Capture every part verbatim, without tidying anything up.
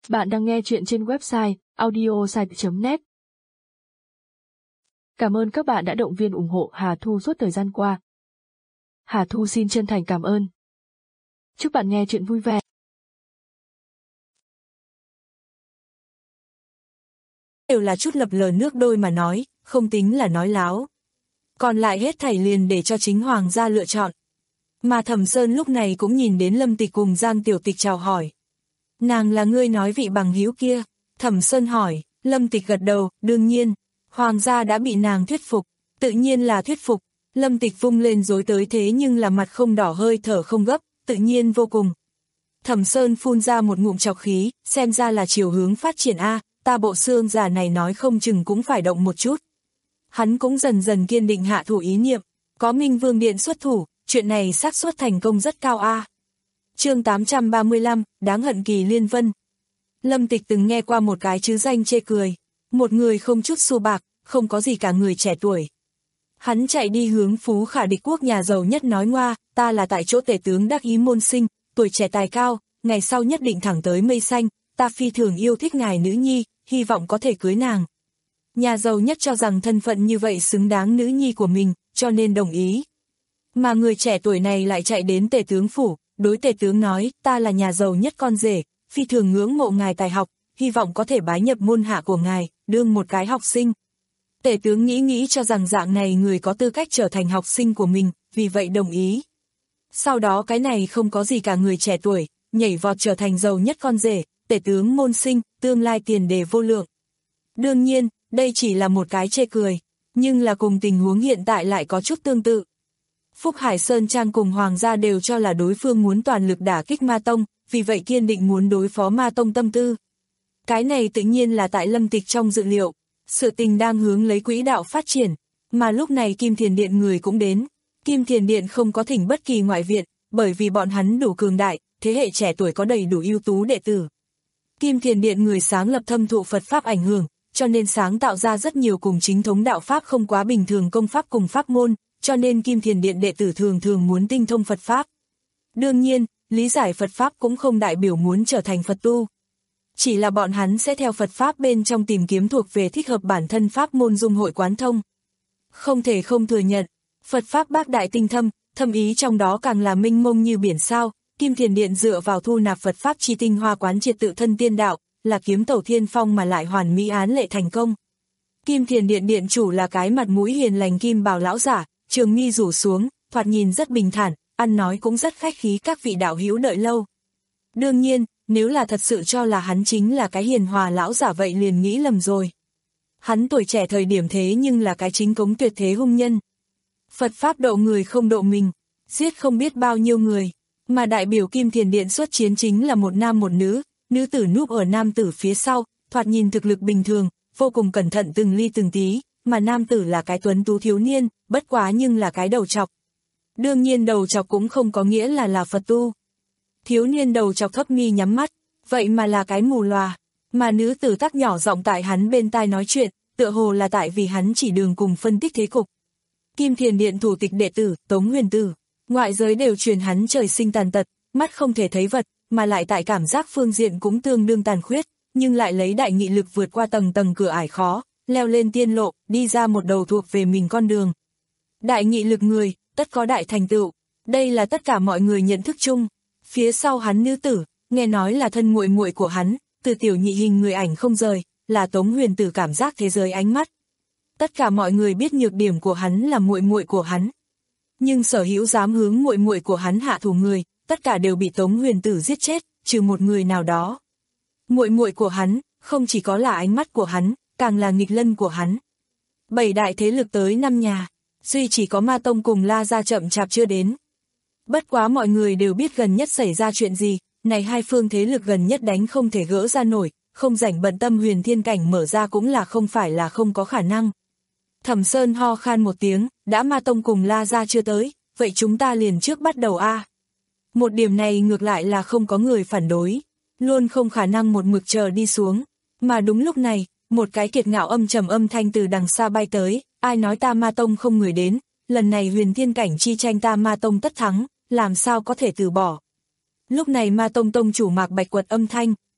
Bạn đang nghe chuyện trên website audiosite chấm net. Cảm ơn các bạn đã động viên ủng hộ Hà Thu suốt thời gian qua. Hà Thu xin chân thành cảm ơn. Chúc bạn nghe chuyện vui vẻ. Đều là chút lập lờ nước đôi mà nói, không tính là nói láo. Còn lại hết thảy liền để cho chính hoàng gia lựa chọn. Mà Thẩm Sơn lúc này cũng nhìn đến Lâm Tịch cùng Giang Tiểu Tịch chào hỏi. Nàng là ngươi nói vị bằng hữu kia? Thẩm Sơn hỏi. Lâm Tịch gật đầu, đương nhiên. Hoàng gia đã bị nàng thuyết phục, tự nhiên là thuyết phục. Lâm Tịch vung lên dối tới thế nhưng là mặt không đỏ hơi thở không gấp, tự nhiên vô cùng. Thẩm Sơn phun ra một ngụm trọc khí, xem ra là chiều hướng phát triển A, ta bộ xương giả này nói không chừng cũng phải động một chút. Hắn cũng dần dần kiên định hạ thủ ý niệm, có Minh Vương Điện xuất thủ, chuyện này xác suất thành công rất cao A. Chương tám trăm ba mươi lăm, đáng hận Kỳ Liên Vân. Lâm Tịch từng nghe qua một cái chứ danh chê cười, một người không chút xu bạc, không có gì cả người trẻ tuổi. Hắn chạy đi hướng Phú Khả địch quốc nhà giàu nhất nói ngoa, ta là tại chỗ tể tướng đắc ý môn sinh, tuổi trẻ tài cao, ngày sau nhất định thẳng tới mây xanh, ta phi thường yêu thích ngài nữ nhi, hy vọng có thể cưới nàng. Nhà giàu nhất cho rằng thân phận như vậy xứng đáng nữ nhi của mình, cho nên đồng ý. Mà người trẻ tuổi này lại chạy đến tể tướng phủ, đối tể tướng nói, ta là nhà giàu nhất con rể, phi thường ngưỡng mộ ngài tài học, hy vọng có thể bái nhập môn hạ của ngài, đương một cái học sinh. Tể tướng nghĩ nghĩ cho rằng dạng này người có tư cách trở thành học sinh của mình, vì vậy đồng ý. Sau đó cái này không có gì cả người trẻ tuổi, nhảy vọt trở thành giàu nhất con rể, tể tướng môn sinh, tương lai tiền đề vô lượng. Đương nhiên, đây chỉ là một cái chê cười, nhưng là cùng tình huống hiện tại lại có chút tương tự. Phúc Hải Sơn Trang cùng Hoàng gia đều cho là đối phương muốn toàn lực đả kích Ma Tông, vì vậy kiên định muốn đối phó Ma Tông tâm tư. Cái này tự nhiên là tại Lâm Tịch trong dự liệu, sự tình đang hướng lấy quỹ đạo phát triển, mà lúc này Kim Thiền Điện người cũng đến. Kim Thiền Điện không có thỉnh bất kỳ ngoại viện, bởi vì bọn hắn đủ cường đại, thế hệ trẻ tuổi có đầy đủ ưu tú đệ tử. Kim Thiền Điện người sáng lập thâm thụ Phật Pháp ảnh hưởng, cho nên sáng tạo ra rất nhiều cùng chính thống đạo Pháp không quá bình thường công pháp cùng pháp môn, cho nên Kim Thiền Điện đệ tử thường thường muốn tinh thông Phật Pháp. Đương nhiên, lý giải Phật Pháp cũng không đại biểu muốn trở thành Phật tu. Chỉ là bọn hắn sẽ theo Phật Pháp bên trong tìm kiếm thuộc về thích hợp bản thân Pháp môn dung hội quán thông. Không thể không thừa nhận, Phật Pháp bác đại tinh thâm, thâm ý trong đó càng là mênh mông như biển sao. Kim Thiền Điện dựa vào thu nạp Phật Pháp chi tinh hoa quán triệt tự thân tiên đạo, là kiếm tẩu thiên phong mà lại hoàn mỹ án lệ thành công. Kim Thiền Điện điện chủ là cái mặt mũi hiền lành kim bào lão giả, trường mi rủ xuống, thoạt nhìn rất bình thản, ăn nói cũng rất khách khí, các vị đạo hữu đợi lâu. Đương nhiên, nếu là thật sự cho là hắn chính là cái hiền hòa lão giả vậy liền nghĩ lầm rồi. Hắn tuổi trẻ thời điểm thế nhưng là cái chính cống tuyệt thế hung nhân. Phật Pháp độ người không độ mình, giết không biết bao nhiêu người, mà đại biểu Kim Thiền Điện xuất chiến chính là một nam một nữ, nữ tử núp ở nam tử phía sau, thoạt nhìn thực lực bình thường, vô cùng cẩn thận từng ly từng tí, mà nam tử là cái tuấn tú thiếu niên, bất quá nhưng là cái đầu trọc. Đương nhiên đầu trọc cũng không có nghĩa là là Phật tu. Thiếu niên đầu trọc thấp mi nhắm mắt, vậy mà là cái mù lòa, mà nữ tử tắc nhỏ giọng tại hắn bên tai nói chuyện, tựa hồ là tại vì hắn chỉ đường cùng phân tích thế cục. Kim Thiền Điện thủ tịch đệ tử, Tống Huyền Tử, ngoại giới đều truyền hắn trời sinh tàn tật, mắt không thể thấy vật, mà lại tại cảm giác phương diện cũng tương đương tàn khuyết, nhưng lại lấy đại nghị lực vượt qua tầng tầng cửa ải khó, leo lên tiên lộ, đi ra một đầu thuộc về mình con đường. Đại nghị lực người, tất có đại thành tựu, đây là tất cả mọi người nhận thức chung. Phía sau hắn nữ tử, nghe nói là thân muội muội của hắn, từ tiểu nhị hình người ảnh không rời, là Tống Huyền Tử cảm giác thế giới ánh mắt. Tất cả mọi người biết nhược điểm của hắn là muội muội của hắn, nhưng sở hữu dám hướng muội muội của hắn hạ thủ người, tất cả đều bị Tống Huyền Tử giết chết, trừ một người nào đó. Muội muội của hắn, không chỉ có là ánh mắt của hắn, càng là nghịch lân của hắn. Bảy đại thế lực tới năm nhà, duy chỉ có Ma Tông cùng La gia chậm chạp chưa đến. Bất quá mọi người đều biết gần nhất xảy ra chuyện gì, này hai phương thế lực gần nhất đánh không thể gỡ ra nổi, không rảnh bận tâm huyền thiên cảnh mở ra cũng là không phải là không có khả năng. Thẩm Sơn ho khan một tiếng, đã Ma Tông cùng La gia chưa tới, vậy chúng ta liền trước bắt đầu a. Một điểm này ngược lại là không có người phản đối, luôn không khả năng một mực chờ đi xuống, mà đúng lúc này, một cái kiệt ngạo âm trầm âm thanh từ đằng xa bay tới, ai nói ta Ma Tông không người đến, lần này huyền thiên cảnh chi tranh ta Ma Tông tất thắng, làm sao có thể từ bỏ. Lúc này Ma Tông tông chủ Mạc Bạch Quật âm thanh,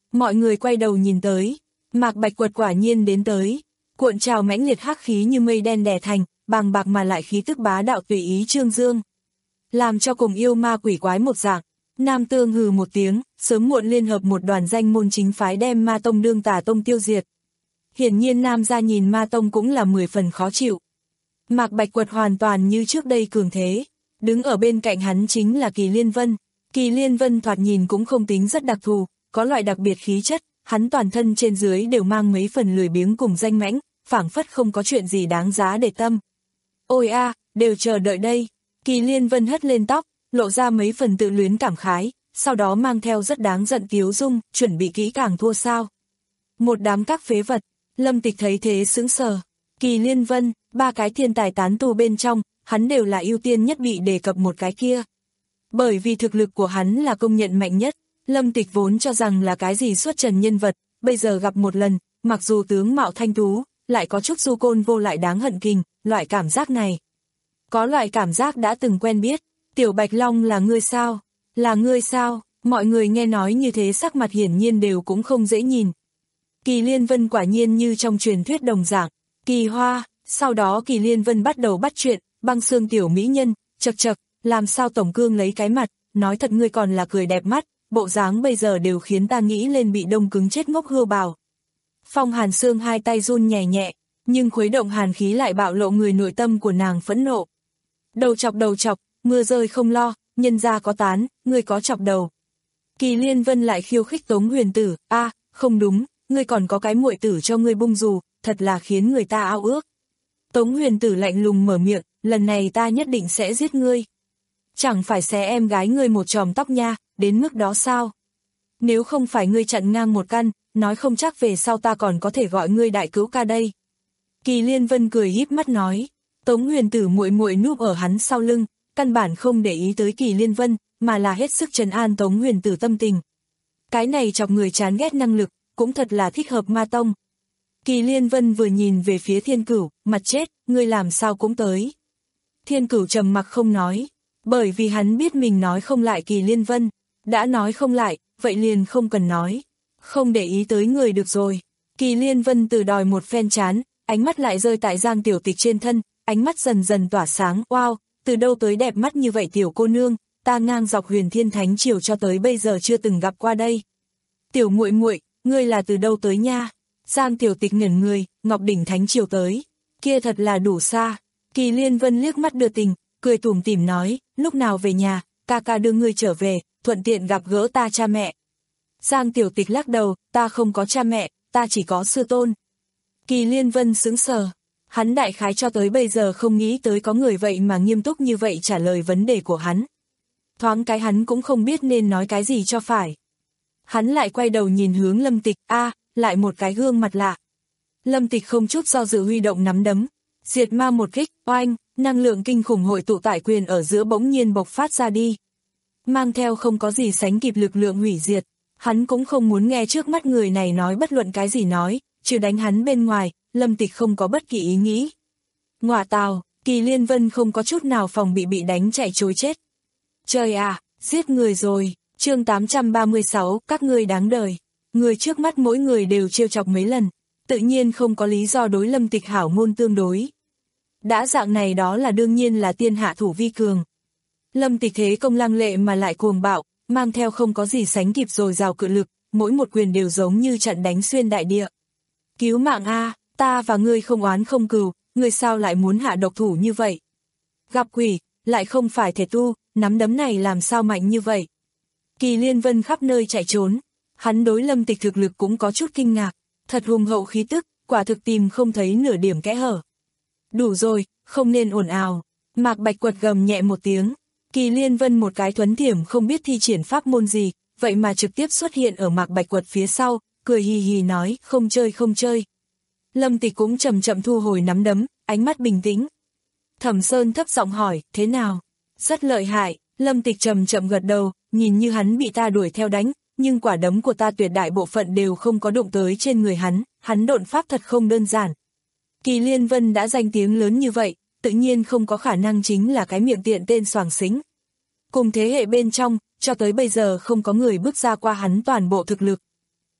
Mọi người quay đầu nhìn tới, Mạc Bạch Quật quả nhiên đến tới, cuộn trào mãnh liệt hắc khí như mây đen đè thành, bàng bạc mà lại khí tức bá đạo tùy ý trương dương. Làm cho cùng yêu ma quỷ quái một dạng, Nam Tương hừ một tiếng, sớm muộn liên hợp một đoàn danh môn chính phái đem Ma Tông đương tà tông tiêu diệt. Hiển nhiên Nam gia nhìn Ma Tông cũng là mười phần khó chịu. Mạc Bạch Quật hoàn toàn như trước đây cường thế, đứng ở bên cạnh hắn chính là Kỳ Liên Vân. Kỳ Liên Vân thoạt nhìn cũng không tính rất đặc thù, có loại đặc biệt khí chất, hắn toàn thân trên dưới đều mang mấy phần lười biếng cùng danh mãnh, phảng phất không có chuyện gì đáng giá để tâm. Ôi a, đều chờ đợi đây. Kỳ Liên Vân hất lên tóc, lộ ra mấy phần tự luyến cảm khái, sau đó mang theo rất đáng giận tiếu dung, chuẩn bị kỹ càng thua sao. Một đám các phế vật, Lâm Tịch thấy thế sững sờ. Kỳ Liên Vân, ba cái thiên tài tán tu bên trong, hắn đều là ưu tiên nhất bị đề cập một cái kia. Bởi vì thực lực của hắn là công nhận mạnh nhất, Lâm Tịch vốn cho rằng là cái gì xuất trần nhân vật, bây giờ gặp một lần, mặc dù tướng mạo thanh tú, lại có chút du côn vô lại đáng hận kình, loại cảm giác này. Có loại cảm giác đã từng quen biết, Tiểu Bạch Long là ngươi sao? Là ngươi sao? Mọi người nghe nói như thế sắc mặt hiển nhiên đều cũng không dễ nhìn. Kỳ Liên Vân quả nhiên như trong truyền thuyết đồng dạng, kỳ hoa, sau đó Kỳ Liên Vân bắt đầu bắt chuyện, băng xương tiểu mỹ nhân, chật chật, làm sao Tổng Cương lấy cái mặt, nói thật ngươi còn là cười đẹp mắt, bộ dáng bây giờ đều khiến ta nghĩ lên bị đông cứng chết ngốc hươu bào. Phong Hàn Sương hai tay run nhẹ nhẹ, nhưng khuấy động hàn khí lại bạo lộ người nội tâm của nàng phẫn nộ. Đầu chọc đầu chọc, mưa rơi không lo, nhân gia có tán, ngươi có chọc đầu. Kỳ Liên Vân lại khiêu khích Tống Huyền Tử, a, à, không đúng, ngươi còn có cái muội tử cho ngươi bung dù, thật là khiến người ta ao ước. Tống Huyền Tử lạnh lùng mở miệng, lần này ta nhất định sẽ giết ngươi. Chẳng phải xé em gái ngươi một chòm tóc nha, đến mức đó sao? Nếu không phải ngươi chặn ngang một căn, nói không chắc về sau ta còn có thể gọi ngươi đại cứu ca đây. Kỳ Liên Vân cười híp mắt nói, Tống Huyền Tử muội muội núp ở hắn sau lưng, căn bản không để ý tới Kỳ Liên Vân, mà là hết sức trấn an Tống Huyền Tử tâm tình. Cái này chọc người chán ghét năng lực, cũng thật là thích hợp Ma Tông. Kỳ Liên Vân vừa nhìn về phía Thiên Cửu, mặt chết, ngươi làm sao cũng tới. Thiên Cửu trầm mặc không nói, bởi vì hắn biết mình nói không lại Kỳ Liên Vân, đã nói không lại, vậy liền không cần nói, không để ý tới người được rồi. Kỳ Liên Vân từ đòi một phen chán, ánh mắt lại rơi tại Giang Tiểu Tịch trên thân, ánh mắt dần dần tỏa sáng, wow, từ đâu tới đẹp mắt như vậy tiểu cô nương, ta ngang dọc Huyền Thiên Thánh Triều cho tới bây giờ chưa từng gặp qua đây. Tiểu muội muội, ngươi là từ đâu tới nha? Giang Tiểu Tịch ngẩn người, Ngọc Đỉnh Thánh Triều tới, kia thật là đủ xa. Kỳ Liên Vân liếc mắt đưa tình, cười tủm tỉm nói, lúc nào về nhà, ca ca đưa ngươi trở về, thuận tiện gặp gỡ ta cha mẹ. Giang Tiểu Tịch lắc đầu, ta không có cha mẹ, ta chỉ có sư tôn. Kỳ Liên Vân sững sờ, hắn đại khái cho tới bây giờ không nghĩ tới có người vậy mà nghiêm túc như vậy trả lời vấn đề của hắn. Thoáng cái hắn cũng không biết nên nói cái gì cho phải. Hắn lại quay đầu nhìn hướng Lâm Tịch, a, à, lại một cái gương mặt lạ. Lâm Tịch không chút do dự huy động nắm đấm, diệt ma một kích, oanh, năng lượng kinh khủng hội tụ tại quyền ở giữa bỗng nhiên bộc phát ra đi. Mang theo không có gì sánh kịp lực lượng hủy diệt, hắn cũng không muốn nghe trước mắt người này nói bất luận cái gì nói, trừ đánh hắn bên ngoài, Lâm Tịch không có bất kỳ ý nghĩ. Ngọa tào, Kỳ Liên Vân không có chút nào phòng bị bị đánh chạy trối chết. Trời à, giết người rồi, chương tám trăm ba mươi sáu, các ngươi đáng đời. Người trước mắt mỗi người đều trêu chọc mấy lần, tự nhiên không có lý do đối Lâm Tịch hảo ngôn tương đối. Đã dạng này đó là đương nhiên là tiên hạ thủ vi cường. Lâm Tịch thế công lăng lệ mà lại cuồng bạo, mang theo không có gì sánh kịp rồi rào cự lực, mỗi một quyền đều giống như trận đánh xuyên đại địa. Cứu mạng a, ta và ngươi không oán không cừu, ngươi sao lại muốn hạ độc thủ như vậy? Gặp quỷ, lại không phải thể tu, nắm đấm này làm sao mạnh như vậy? Kỳ Liên Vân khắp nơi chạy trốn, hắn đối Lâm Tịch thực lực cũng có chút kinh ngạc, thật hùng hậu khí tức, quả thực tìm không thấy nửa điểm kẽ hở. Đủ rồi, không nên ồn ào. Mạc Bạch Quật gầm nhẹ một tiếng, Kỳ Liên Vân một cái thuấn thiểm không biết thi triển pháp môn gì, vậy mà trực tiếp xuất hiện ở Mạc Bạch Quật phía sau, cười hì hì nói, không chơi không chơi. Lâm Tịch cũng chậm chậm thu hồi nắm đấm, ánh mắt bình tĩnh. Thẩm Sơn thấp giọng hỏi, thế nào? Rất lợi hại, Lâm Tịch chậm chậm gật đầu, nhìn như hắn bị ta đuổi theo đánh, nhưng quả đấm của ta tuyệt đại bộ phận đều không có đụng tới trên người hắn, hắn độn pháp thật không đơn giản. Kỳ Liên Vân đã danh tiếng lớn như vậy, tự nhiên không có khả năng chính là cái miệng tiện tên xoàng xính. Cùng thế hệ bên trong, cho tới bây giờ không có người bước ra qua hắn toàn bộ thực lực.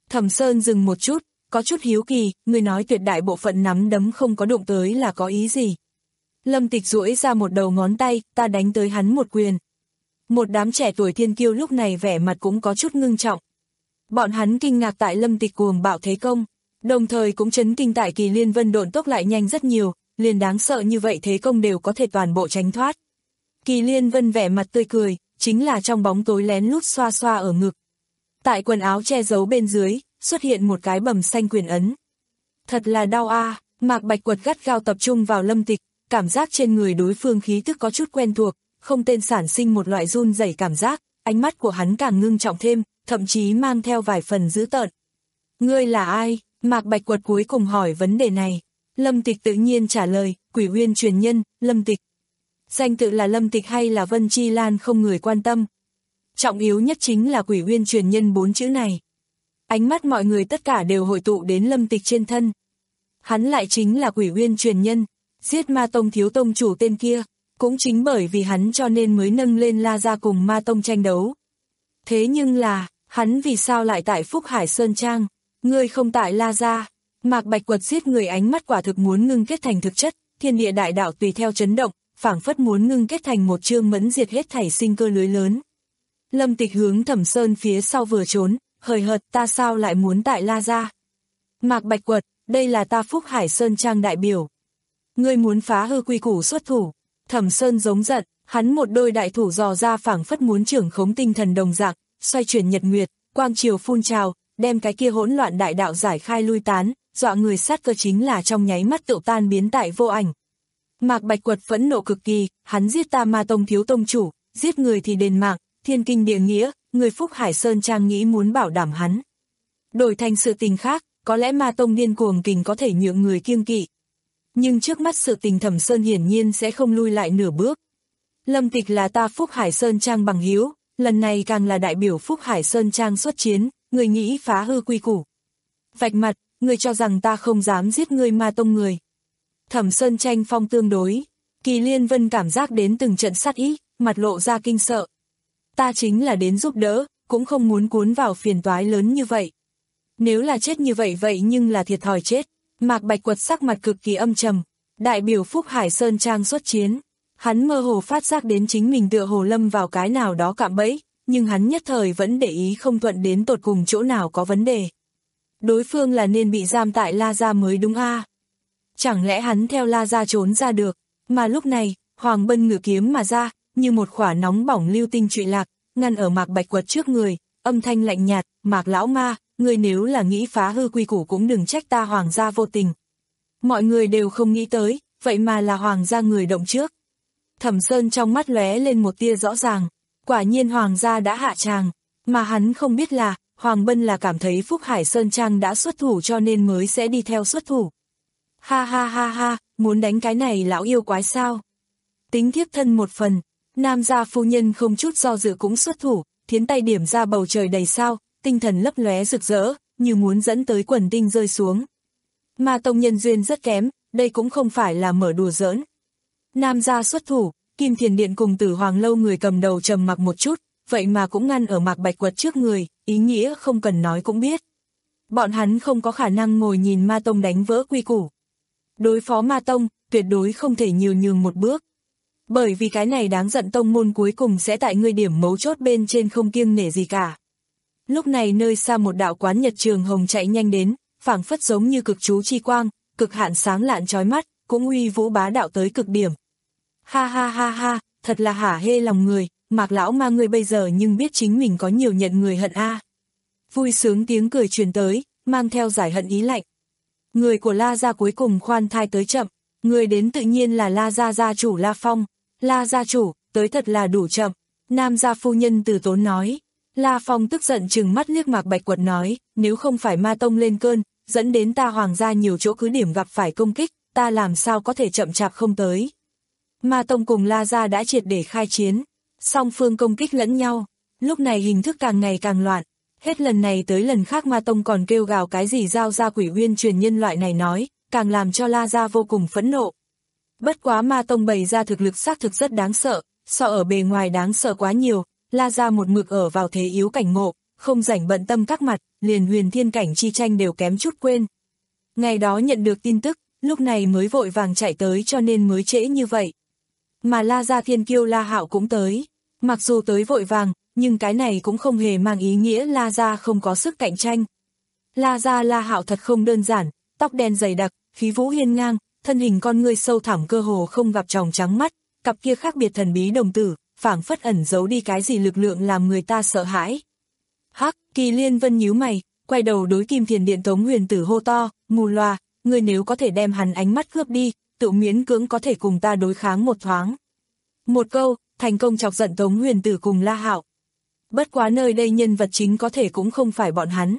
Thẩm Sơn dừng một chút, có chút hiếu kỳ, người nói tuyệt đại bộ phận nắm đấm không có đụng tới là có ý gì? Lâm Tịch duỗi ra một đầu ngón tay, ta đánh tới hắn một quyền. Một đám trẻ tuổi thiên kiêu lúc này vẻ mặt cũng có chút ngưng trọng. Bọn hắn kinh ngạc tại Lâm Tịch cuồng bạo thế công, đồng thời cũng chấn kinh tại Kỳ Liên Vân độn tốc lại nhanh rất nhiều, liền đáng sợ như vậy thế công đều có thể toàn bộ tránh thoát. Kỳ Liên Vân vẻ mặt tươi cười, chính là trong bóng tối lén lút xoa xoa ở ngực. Tại quần áo che giấu bên dưới, xuất hiện một cái bầm xanh quyền ấn. Thật là đau a, à. Mạc Bạch Quật gắt gao tập trung vào Lâm Tịch, cảm giác trên người đối phương khí tức có chút quen thuộc, không tên sản sinh một loại run rẩy cảm giác, ánh mắt của hắn càng ngưng trọng thêm, thậm chí mang theo vài phần dữ tợn. Ngươi là ai? Mạc Bạch Quật cuối cùng hỏi vấn đề này. Lâm Tịch tự nhiên trả lời, Quỷ Uyên truyền nhân, Lâm Tịch. Danh tự là Lâm Tịch hay là Vân Chi Lan không người quan tâm. Trọng yếu nhất chính là Quỷ Uyên truyền nhân bốn chữ này. Ánh mắt mọi người tất cả đều hội tụ đến Lâm Tịch trên thân. Hắn lại chính là Quỷ Uyên truyền nhân, giết Ma Tông thiếu tông chủ tên kia, cũng chính bởi vì hắn cho nên mới nâng lên La Gia cùng Ma Tông tranh đấu. Thế nhưng là, hắn vì sao lại tại Phúc Hải Sơn Trang, ngươi không tại La Gia? Mạc Bạch Quật giết người ánh mắt quả thực muốn ngưng kết thành thực chất, thiên địa đại đạo tùy theo chấn động, phảng phất muốn ngưng kết thành một chương mẫn diệt hết thảy sinh cơ lưới lớn. Lâm Tịch hướng Thẩm Sơn phía sau vừa trốn, hời hợt, ta sao lại muốn tại La Gia? Mạc Bạch Quật, đây là ta Phúc Hải Sơn Trang đại biểu. Ngươi muốn phá hư quy củ xuất thủ. Thẩm Sơn giống giận, hắn một đôi đại thủ dò ra phảng phất muốn trưởng khống tinh thần đồng dạng, xoay chuyển nhật nguyệt, quang triều phun trào, đem cái kia hỗn loạn đại đạo giải khai lui tán, dọa người sát cơ chính là trong nháy mắt tựu tan biến tại vô ảnh. Mạc Bạch Quật phẫn nộ cực kỳ, hắn giết ta Ma Tông thiếu tông chủ, giết người thì đền mạng, thiên kinh địa nghĩa, người Phúc Hải Sơn Trang nghĩ muốn bảo đảm hắn. Đổi thành sự tình khác, có lẽ Ma Tông điên cuồng kình có thể nhượng người kiêng kỵ. Nhưng trước mắt sự tình Thẩm Sơn hiển nhiên sẽ không lui lại nửa bước. Lâm Tịch là ta Phúc Hải Sơn Trang bằng hữu, lần này càng là đại biểu Phúc Hải Sơn Trang xuất chiến, người nghĩ phá hư quy củ. Vạch mặt, người cho rằng ta không dám giết ngươi Ma Tông người. Thẩm Sơn tranh phong tương đối, Kỳ Liên Vân cảm giác đến từng trận sát ý, mặt lộ ra kinh sợ. Ta chính là đến giúp đỡ, cũng không muốn cuốn vào phiền toái lớn như vậy. Nếu là chết như vậy vậy nhưng là thiệt thòi chết. Mạc Bạch Quật sắc mặt cực kỳ âm trầm, đại biểu Phúc Hải Sơn Trang xuất chiến. Hắn mơ hồ phát giác đến chính mình tựa hồ lâm vào cái nào đó cạm bẫy, nhưng hắn nhất thời vẫn để ý không thuận đến tột cùng chỗ nào có vấn đề. Đối phương là nên bị giam tại La Gia mới đúng a? À? Chẳng lẽ hắn theo La Gia trốn ra được, mà lúc này, Hoàng Bân ngự kiếm mà ra, như một khỏa nóng bỏng lưu tinh trụy lạc, ngăn ở Mạc Bạch Quật trước người, âm thanh lạnh nhạt, Mạc lão ma, người nếu là nghĩ phá hư quy củ cũng đừng trách ta Hoàng gia vô tình. Mọi người đều không nghĩ tới, vậy mà là Hoàng gia người động trước. Thẩm Sơn trong mắt lóe lên một tia rõ ràng, quả nhiên Hoàng gia đã hạ tràng, mà hắn không biết là, Hoàng Bân là cảm thấy Phúc Hải Sơn Trang đã xuất thủ cho nên mới sẽ đi theo xuất thủ. Ha ha ha ha, muốn đánh cái này lão yêu quái sao? Tính thiếp thân một phần, Nam gia phu nhân không chút do dự cũng xuất thủ, thiến tay điểm ra bầu trời đầy sao, tinh thần lấp lóe rực rỡ, như muốn dẫn tới quần tinh rơi xuống. Ma Tông nhân duyên rất kém, đây cũng không phải là mở đùa giỡn. Nam gia xuất thủ, Kim Thiền Điện cùng Tử Hoàng Lâu người cầm đầu trầm mặc một chút, vậy mà cũng ngăn ở Mạc Bạch Quật trước người, ý nghĩa không cần nói cũng biết. Bọn hắn không có khả năng ngồi nhìn Ma Tông đánh vỡ quy củ. Đối phó Ma Tông, tuyệt đối không thể nhiều nhường một bước. Bởi vì cái này đáng giận tông môn cuối cùng sẽ tại ngươi điểm mấu chốt bên trên không kiêng nể gì cả. Lúc này nơi xa một đạo quán nhật trường hồng chạy nhanh đến, phảng phất giống như cực chú chi quang, cực hạn sáng lạn chói mắt, cũng uy vũ bá đạo tới cực điểm. Ha ha ha ha, thật là hả hê lòng người, Mạc lão ma ngươi bây giờ nhưng biết chính mình có nhiều nhận người hận a. À. Vui sướng tiếng cười truyền tới, mang theo giải hận ý lạnh. Người của La gia cuối cùng khoan thai tới chậm, người đến tự nhiên là La gia gia chủ La Phong. La gia chủ, tới thật là đủ chậm. Nam gia phu nhân từ tốn nói. La Phong tức giận trừng mắt liếc Mạc Bạch Quật nói, nếu không phải Ma Tông lên cơn, dẫn đến ta Hoàng gia nhiều chỗ cứ điểm gặp phải công kích, ta làm sao có thể chậm chạp không tới. Ma Tông cùng La gia đã triệt để khai chiến, song phương công kích lẫn nhau, lúc này hình thức càng ngày càng loạn, hết lần này tới lần khác Ma Tông còn kêu gào cái gì giao ra Quỷ Uyên truyền nhân loại này nói, càng làm cho La gia vô cùng phẫn nộ. Bất quá Ma Tông bày ra thực lực xác thực rất đáng sợ, so ở bề ngoài đáng sợ quá nhiều, La gia một mực ở vào thế yếu cảnh ngộ, không rảnh bận tâm các mặt, liền huyền thiên cảnh chi tranh đều kém chút quên. Ngày đó nhận được tin tức, lúc này mới vội vàng chạy tới cho nên mới trễ như vậy. Mà La Gia thiên kiêu La Hạo cũng tới, mặc dù tới vội vàng, nhưng cái này cũng không hề mang ý nghĩa La Gia không có sức cạnh tranh. La Gia La Hạo thật không đơn giản, tóc đen dày đặc, khí vũ hiên ngang, thân hình con ngươi sâu thẳm cơ hồ không gặp tròng trắng mắt, cặp kia khác biệt thần bí đồng tử, phảng phất ẩn giấu đi cái gì lực lượng làm người ta sợ hãi. Hắc, Kỳ Liên Vân nhíu mày, quay đầu đối Kim Thiền Điện Tống Huyền Tử hô to, mù loà, ngươi nếu có thể đem hắn ánh mắt cướp đi, tự miễn cưỡng có thể cùng ta đối kháng một thoáng. Một câu, thành công chọc giận Tống Huyền Tử cùng La Hạo. Bất quá nơi đây nhân vật chính có thể cũng không phải bọn hắn.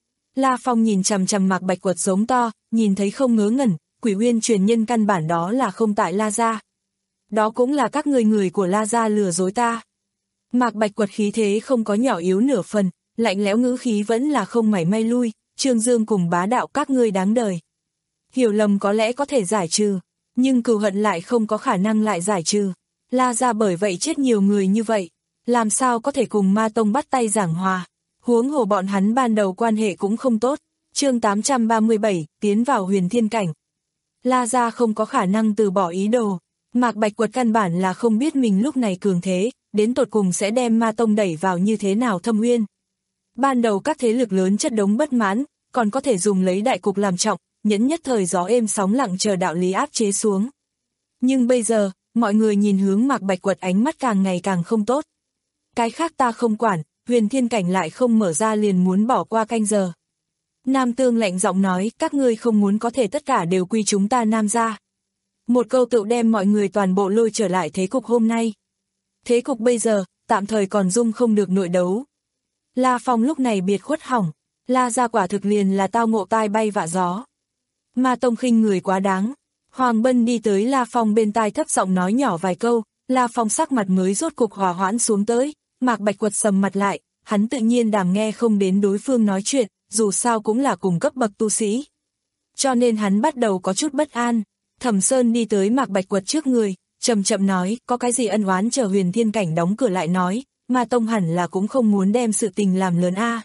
La Phong nhìn chằm chằm Mạc Bạch Quật giống to, nhìn thấy không ngớ ngẩn, Quỷ Uyên truyền nhân căn bản đó là không tại La Gia. Đó cũng là các người người của La Gia lừa dối ta. Mạc Bạch Quật khí thế không có nhỏ yếu nửa phần, lạnh lẽo ngữ khí vẫn là không mảy may lui, Trương Dương cùng bá đạo các ngươi đáng đời. Hiểu lầm có lẽ có thể giải trừ, nhưng cừu hận lại không có khả năng lại giải trừ. La Gia bởi vậy chết nhiều người như vậy, làm sao có thể cùng Ma Tông bắt tay giảng hòa. Huống hồ bọn hắn ban đầu quan hệ cũng không tốt. Chương tám trăm ba mươi bảy, tiến vào huyền thiên cảnh. La Gia không có khả năng từ bỏ ý đồ. Mạc Bạch Quật căn bản là không biết mình lúc này cường thế, đến tột cùng sẽ đem Ma Tông đẩy vào như thế nào thâm uyên. Ban đầu các thế lực lớn chất đống bất mãn, còn có thể dùng lấy đại cục làm trọng, nhẫn nhất thời gió êm sóng lặng chờ đạo lý áp chế xuống. Nhưng bây giờ, mọi người nhìn hướng Mạc Bạch Quật ánh mắt càng ngày càng không tốt. Cái khác ta không quản, huyền thiên cảnh lại không mở ra liền muốn bỏ qua canh giờ. Nam Tương lạnh giọng nói, các ngươi không muốn có thể tất cả đều quy chúng ta Nam gia. Một câu tự đem mọi người toàn bộ lôi trở lại thế cục hôm nay. Thế cục bây giờ, tạm thời còn dung không được nội đấu. La Phong lúc này biệt khuất hỏng, La Gia quả thực liền là tao ngộ tai bay vạ gió. Ma Tông khinh người quá đáng. Hoàng Bân đi tới La Phong bên tai thấp giọng nói nhỏ vài câu, La Phong sắc mặt mới rốt cục hòa hoãn xuống tới, Mạc Bạch Quật sầm mặt lại, hắn tự nhiên đảm nghe không đến đối phương nói chuyện, dù sao cũng là cùng cấp bậc tu sĩ. Cho nên hắn bắt đầu có chút bất an. Thẩm Sơn đi tới Mạc Bạch Quật trước người, chậm chậm nói, có cái gì ân oán chờ huyền thiên cảnh đóng cửa lại nói, Ma Tông hẳn là cũng không muốn đem sự tình làm lớn a.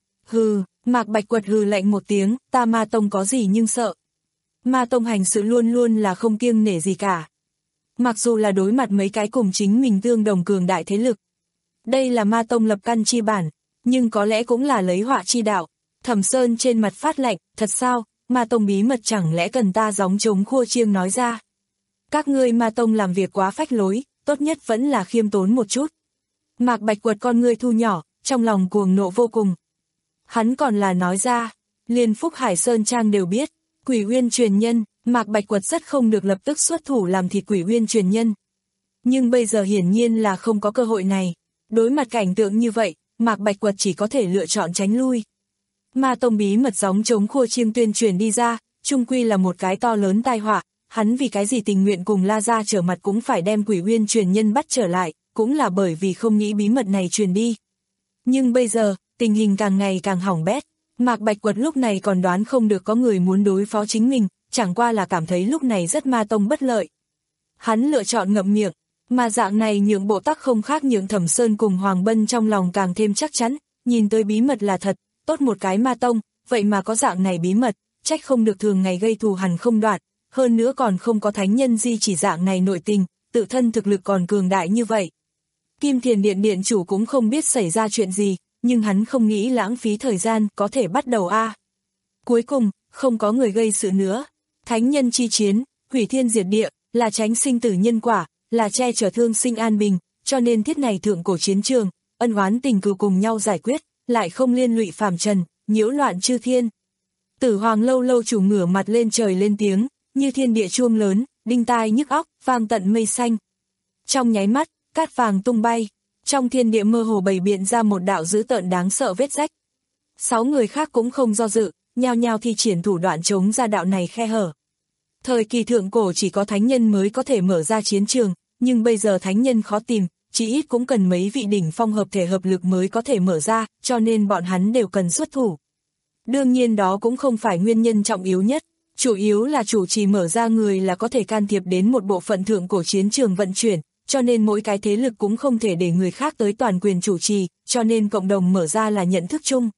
Hừ, Mạc Bạch Quật hừ lạnh một tiếng, ta Ma Tông có gì nhưng sợ. Ma Tông hành sự luôn luôn là không kiêng nể gì cả. Mặc dù là đối mặt mấy cái cùng chính mình tương đồng cường đại thế lực. Đây là Ma Tông lập căn chi bản, nhưng có lẽ cũng là lấy họa chi đạo. Thẩm Sơn trên mặt phát lạnh, thật sao, Ma Tông bí mật chẳng lẽ cần ta gióng trống khua chiêng nói ra. Các ngươi Ma Tông làm việc quá phách lối, tốt nhất vẫn là khiêm tốn một chút. Mạc Bạch Quật con ngươi thu nhỏ, trong lòng cuồng nộ vô cùng. Hắn còn là nói ra, liền Phúc Hải Sơn Trang đều biết, Quỷ Uyên truyền nhân, Mạc Bạch Quật rất không được lập tức xuất thủ làm thịt Quỷ Uyên truyền nhân. Nhưng bây giờ hiển nhiên là không có cơ hội này. Đối mặt cảnh tượng như vậy, Mạc Bạch Quật chỉ có thể lựa chọn tránh lui. Ma Tông bí mật gióng trống khua chiêng tuyên truyền đi ra, chung quy là một cái to lớn tai họa, hắn vì cái gì tình nguyện cùng La Gia trở mặt cũng phải đem Quỷ Uyên truyền nhân bắt trở lại, cũng là bởi vì không nghĩ bí mật này truyền đi. Nhưng bây giờ, tình hình càng ngày càng hỏng bét, Mạc Bạch Quật lúc này còn đoán không được có người muốn đối phó chính mình, chẳng qua là cảm thấy lúc này rất Ma Tông bất lợi. Hắn lựa chọn ngậm miệng, mà dạng này nhượng bộ tắc không khác nhượng Thẩm Sơn cùng Hoàng Bân trong lòng càng thêm chắc chắn, nhìn tới bí mật là thật, tốt một cái Ma Tông, vậy mà có dạng này bí mật, trách không được thường ngày gây thù hằn không đoạn, hơn nữa còn không có thánh nhân di chỉ dạng này nội tình, tự thân thực lực còn cường đại như vậy. Kim Thiền Điện Điện chủ cũng không biết xảy ra chuyện gì, nhưng hắn không nghĩ lãng phí thời gian, có thể bắt đầu a. À. Cuối cùng, không có người gây sự nữa. Thánh nhân chi chiến, hủy thiên diệt địa, là tránh sinh tử nhân quả, là che chở thương sinh an bình, cho nên thiết này thượng cổ chiến trường, ân oán tình cừu cùng nhau giải quyết, lại không liên lụy phàm trần, nhiễu loạn chư thiên. Tử Hoàng lâu lâu chủ ngửa mặt lên trời lên tiếng, như thiên địa chuông lớn, đinh tai nhức óc, vang tận mây xanh. Trong nháy mắt, cát vàng tung bay, trong thiên địa mơ hồ bày biện ra một đạo dữ tợn đáng sợ vết rách. Sáu người khác cũng không do dự, nhao nhao thi triển thủ đoạn chống ra đạo này khe hở. Thời kỳ thượng cổ chỉ có thánh nhân mới có thể mở ra chiến trường, nhưng bây giờ thánh nhân khó tìm, chỉ ít cũng cần mấy vị đỉnh phong hợp thể hợp lực mới có thể mở ra, cho nên bọn hắn đều cần xuất thủ. Đương nhiên đó cũng không phải nguyên nhân trọng yếu nhất, chủ yếu là chủ trì mở ra người là có thể can thiệp đến một bộ phận thượng cổ chiến trường vận chuyển, cho nên mỗi cái thế lực cũng không thể để người khác tới toàn quyền chủ trì, cho nên cộng đồng mở ra là nhận thức chung.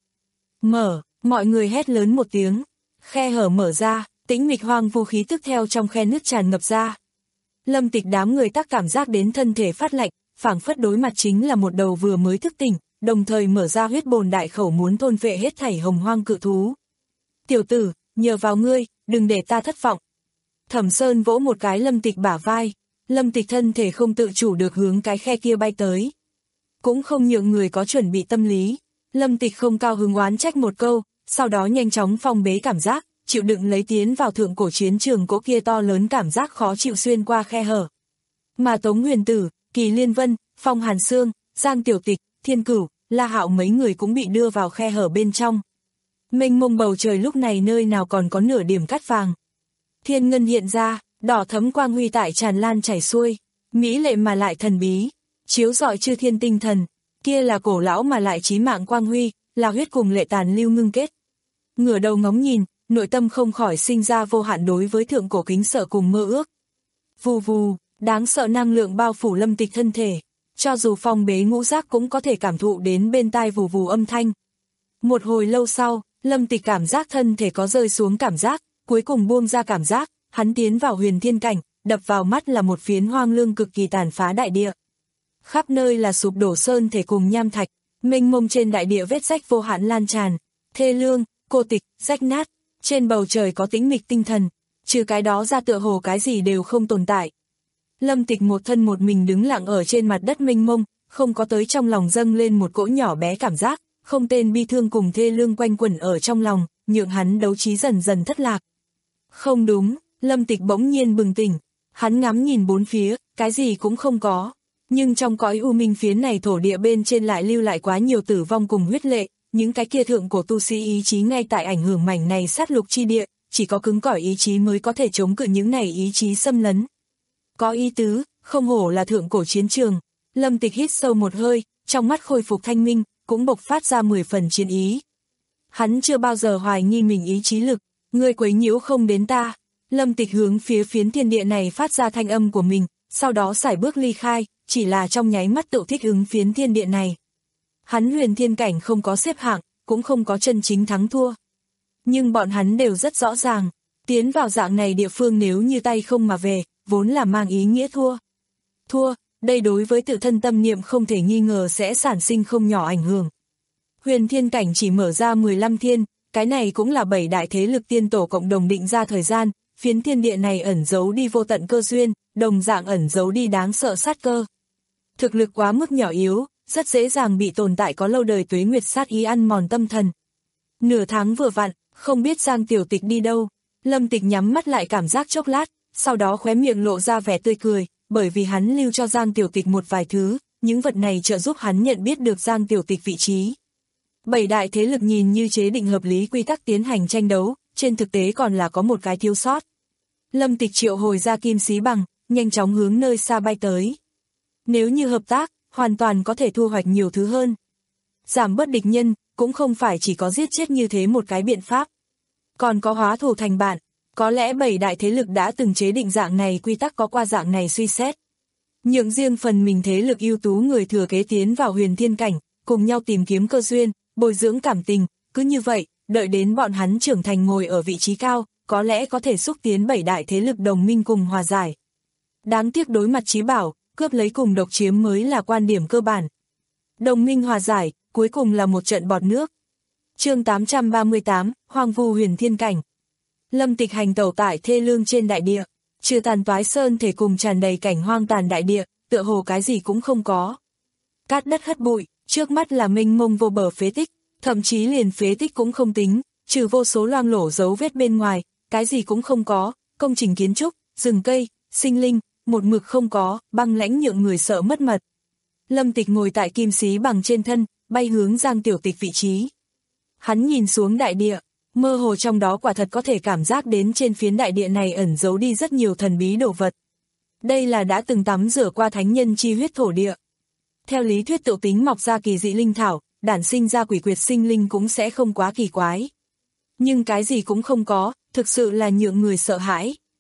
Mở, mọi người hét lớn một tiếng, khe hở mở ra, tĩnh mịch hoang vu khí tức theo trong khe nứt tràn ngập ra. Lâm Tịch đám người tác cảm giác đến thân thể phát lạnh, phảng phất đối mặt chính là một đầu vừa mới thức tỉnh, đồng thời mở ra huyết bồn đại khẩu muốn thôn vệ hết thảy hồng hoang cự thú. Tiểu tử, nhờ vào ngươi, đừng để ta thất vọng. Thẩm Sơn vỗ một cái Lâm Tịch bả vai, Lâm Tịch thân thể không tự chủ được hướng cái khe kia bay tới. Cũng không nhượng người có chuẩn bị tâm lý, Lâm Tịch không cao hứng oán trách một câu, sau đó nhanh chóng phong bế cảm giác, chịu đựng lấy tiến vào thượng cổ chiến trường cỗ kia to lớn cảm giác khó chịu xuyên qua khe hở. Mà Tống Huyền Tử, Kỳ Liên Vân, Phong Hàn Sương, Giang Tiểu Tịch, Thiên Cửu, La Hạo mấy người cũng bị đưa vào khe hở bên trong. Mênh mông bầu trời lúc này nơi nào còn có nửa điểm cát vàng. Thiên ngân hiện ra, đỏ thấm quang huy tại tràn lan chảy xuôi, mỹ lệ mà lại thần bí, chiếu rọi chư thiên tinh thần, kia là cổ lão mà lại chí mạng quang huy, là huyết cùng lệ tàn lưu ngưng kết. Ngửa đầu ngóng nhìn, nội tâm không khỏi sinh ra vô hạn đối với thượng cổ kính sợ cùng mơ ước. Vù vù, đáng sợ năng lượng bao phủ Lâm Tịch thân thể, cho dù phong bế ngũ giác cũng có thể cảm thụ đến bên tai vù vù âm thanh. Một hồi lâu sau, Lâm Tịch cảm giác thân thể có rơi xuống cảm giác, cuối cùng buông ra cảm giác, hắn tiến vào huyền thiên cảnh, đập vào mắt là một phiến hoang lương cực kỳ tàn phá đại địa. Khắp nơi là sụp đổ sơn thể cùng nham thạch, mênh mông trên đại địa vết rách vô hạn lan tràn, thê lương, cô tịch, rách nát, trên bầu trời có tĩnh mịch tinh thần, trừ cái đó ra tựa hồ cái gì đều không tồn tại. Lâm Tịch một thân một mình đứng lặng ở trên mặt đất mênh mông, không có tới trong lòng dâng lên một cỗ nhỏ bé cảm giác, không tên bi thương cùng thê lương quanh quẩn ở trong lòng, nhượng hắn đấu trí dần dần thất lạc. Không đúng, Lâm Tịch bỗng nhiên bừng tỉnh, hắn ngắm nhìn bốn phía, cái gì cũng không có, nhưng trong cõi u minh phiến này thổ địa bên trên lại lưu lại quá nhiều tử vong cùng huyết lệ, những cái kia thượng cổ tu sĩ ý chí ngay tại ảnh hưởng mảnh này sát lục chi địa, chỉ có cứng cỏi ý chí mới có thể chống cự những này ý chí xâm lấn. Có ý tứ, không hổ là thượng cổ chiến trường. Lâm Tịch hít sâu một hơi, trong mắt khôi phục thanh minh, cũng bộc phát ra mười phần chiến ý. Hắn chưa bao giờ hoài nghi mình ý chí lực, ngươi quấy nhiễu không đến ta. Lâm Tịch hướng phía phiến thiên địa này phát ra thanh âm của mình, sau đó sải bước ly khai, chỉ là trong nháy mắt tự thích ứng phiến thiên địa này. Hắn huyền thiên cảnh không có xếp hạng, cũng không có chân chính thắng thua. Nhưng bọn hắn đều rất rõ ràng, tiến vào dạng này địa phương nếu như tay không mà về, vốn là mang ý nghĩa thua. Thua, đây đối với tự thân tâm niệm không thể nghi ngờ sẽ sản sinh không nhỏ ảnh hưởng. Huyền thiên cảnh chỉ mở ra mười lăm thiên, cái này cũng là bảy đại thế lực tiên tổ cộng đồng định ra thời gian, phiến thiên địa này ẩn giấu đi vô tận cơ duyên, đồng dạng ẩn giấu đi đáng sợ sát cơ. Thực lực quá mức nhỏ yếu, rất dễ dàng bị tồn tại có lâu đời tuế nguyệt sát ý ăn mòn tâm thần. Nửa tháng vừa vặn, không biết Giang Tiểu Tịch đi đâu, Lâm Tịch nhắm mắt lại cảm giác chốc lát, sau đó khóe miệng lộ ra vẻ tươi cười, bởi vì hắn lưu cho Giang Tiểu Tịch một vài thứ, những vật này trợ giúp hắn nhận biết được Giang Tiểu Tịch vị trí. Bảy đại thế lực nhìn như chế định hợp lý quy tắc tiến hành tranh đấu, trên thực tế còn là có một cái thiếu sót. Lâm Tịch triệu hồi ra kim xí bằng, nhanh chóng hướng nơi xa bay tới. Nếu như hợp tác, hoàn toàn có thể thu hoạch nhiều thứ hơn. Giảm bớt địch nhân, cũng không phải chỉ có giết chết như thế một cái biện pháp. Còn có hóa thủ thành bạn, có lẽ bảy đại thế lực đã từng chế định dạng này quy tắc có qua dạng này suy xét. Nhượng riêng phần mình thế lực ưu tú người thừa kế tiến vào huyền thiên cảnh, cùng nhau tìm kiếm cơ duyên, bồi dưỡng cảm tình, cứ như vậy, đợi đến bọn hắn trưởng thành ngồi ở vị trí cao, có lẽ có thể xúc tiến bảy đại thế lực đồng minh cùng hòa giải. Đáng tiếc đối mặt chí bảo, cướp lấy cùng độc chiếm mới là quan điểm cơ bản. Đồng minh hòa giải, cuối cùng là một trận bọt nước. Chương tám trăm ba mươi tám, Hoang vu huyền thiên cảnh. Lâm Tịch hành tẩu tại thê lương trên đại địa, trừ tàn toái sơn thể cùng tràn đầy cảnh hoang tàn đại địa, tựa hồ cái gì cũng không có. Cát đất hất bụi, trước mắt là mênh mông vô bờ phế tích, thậm chí liền phế tích cũng không tính, trừ vô số loang lổ dấu vết bên ngoài, cái gì cũng không có, công trình kiến trúc, rừng cây, sinh linh, một mực không có, băng lãnh nhượng người sợ mất mật. Lâm Tịch ngồi tại kim xí bằng trên thân, bay hướng Giang Tiểu Tịch vị trí. Hắn nhìn xuống đại địa, mơ hồ trong đó quả thật có thể cảm giác đến trên phiến đại địa này ẩn giấu đi rất nhiều thần bí đồ vật. Đây là đã từng tắm rửa qua thánh nhân chi huyết thổ địa. Theo lý thuyết tự tính mọc ra kỳ dị linh thảo, đản sinh ra quỷ quyệt sinh linh cũng sẽ không quá kỳ quái. Nhưng cái gì cũng không có, thực sự là nhượng người sợ hãi.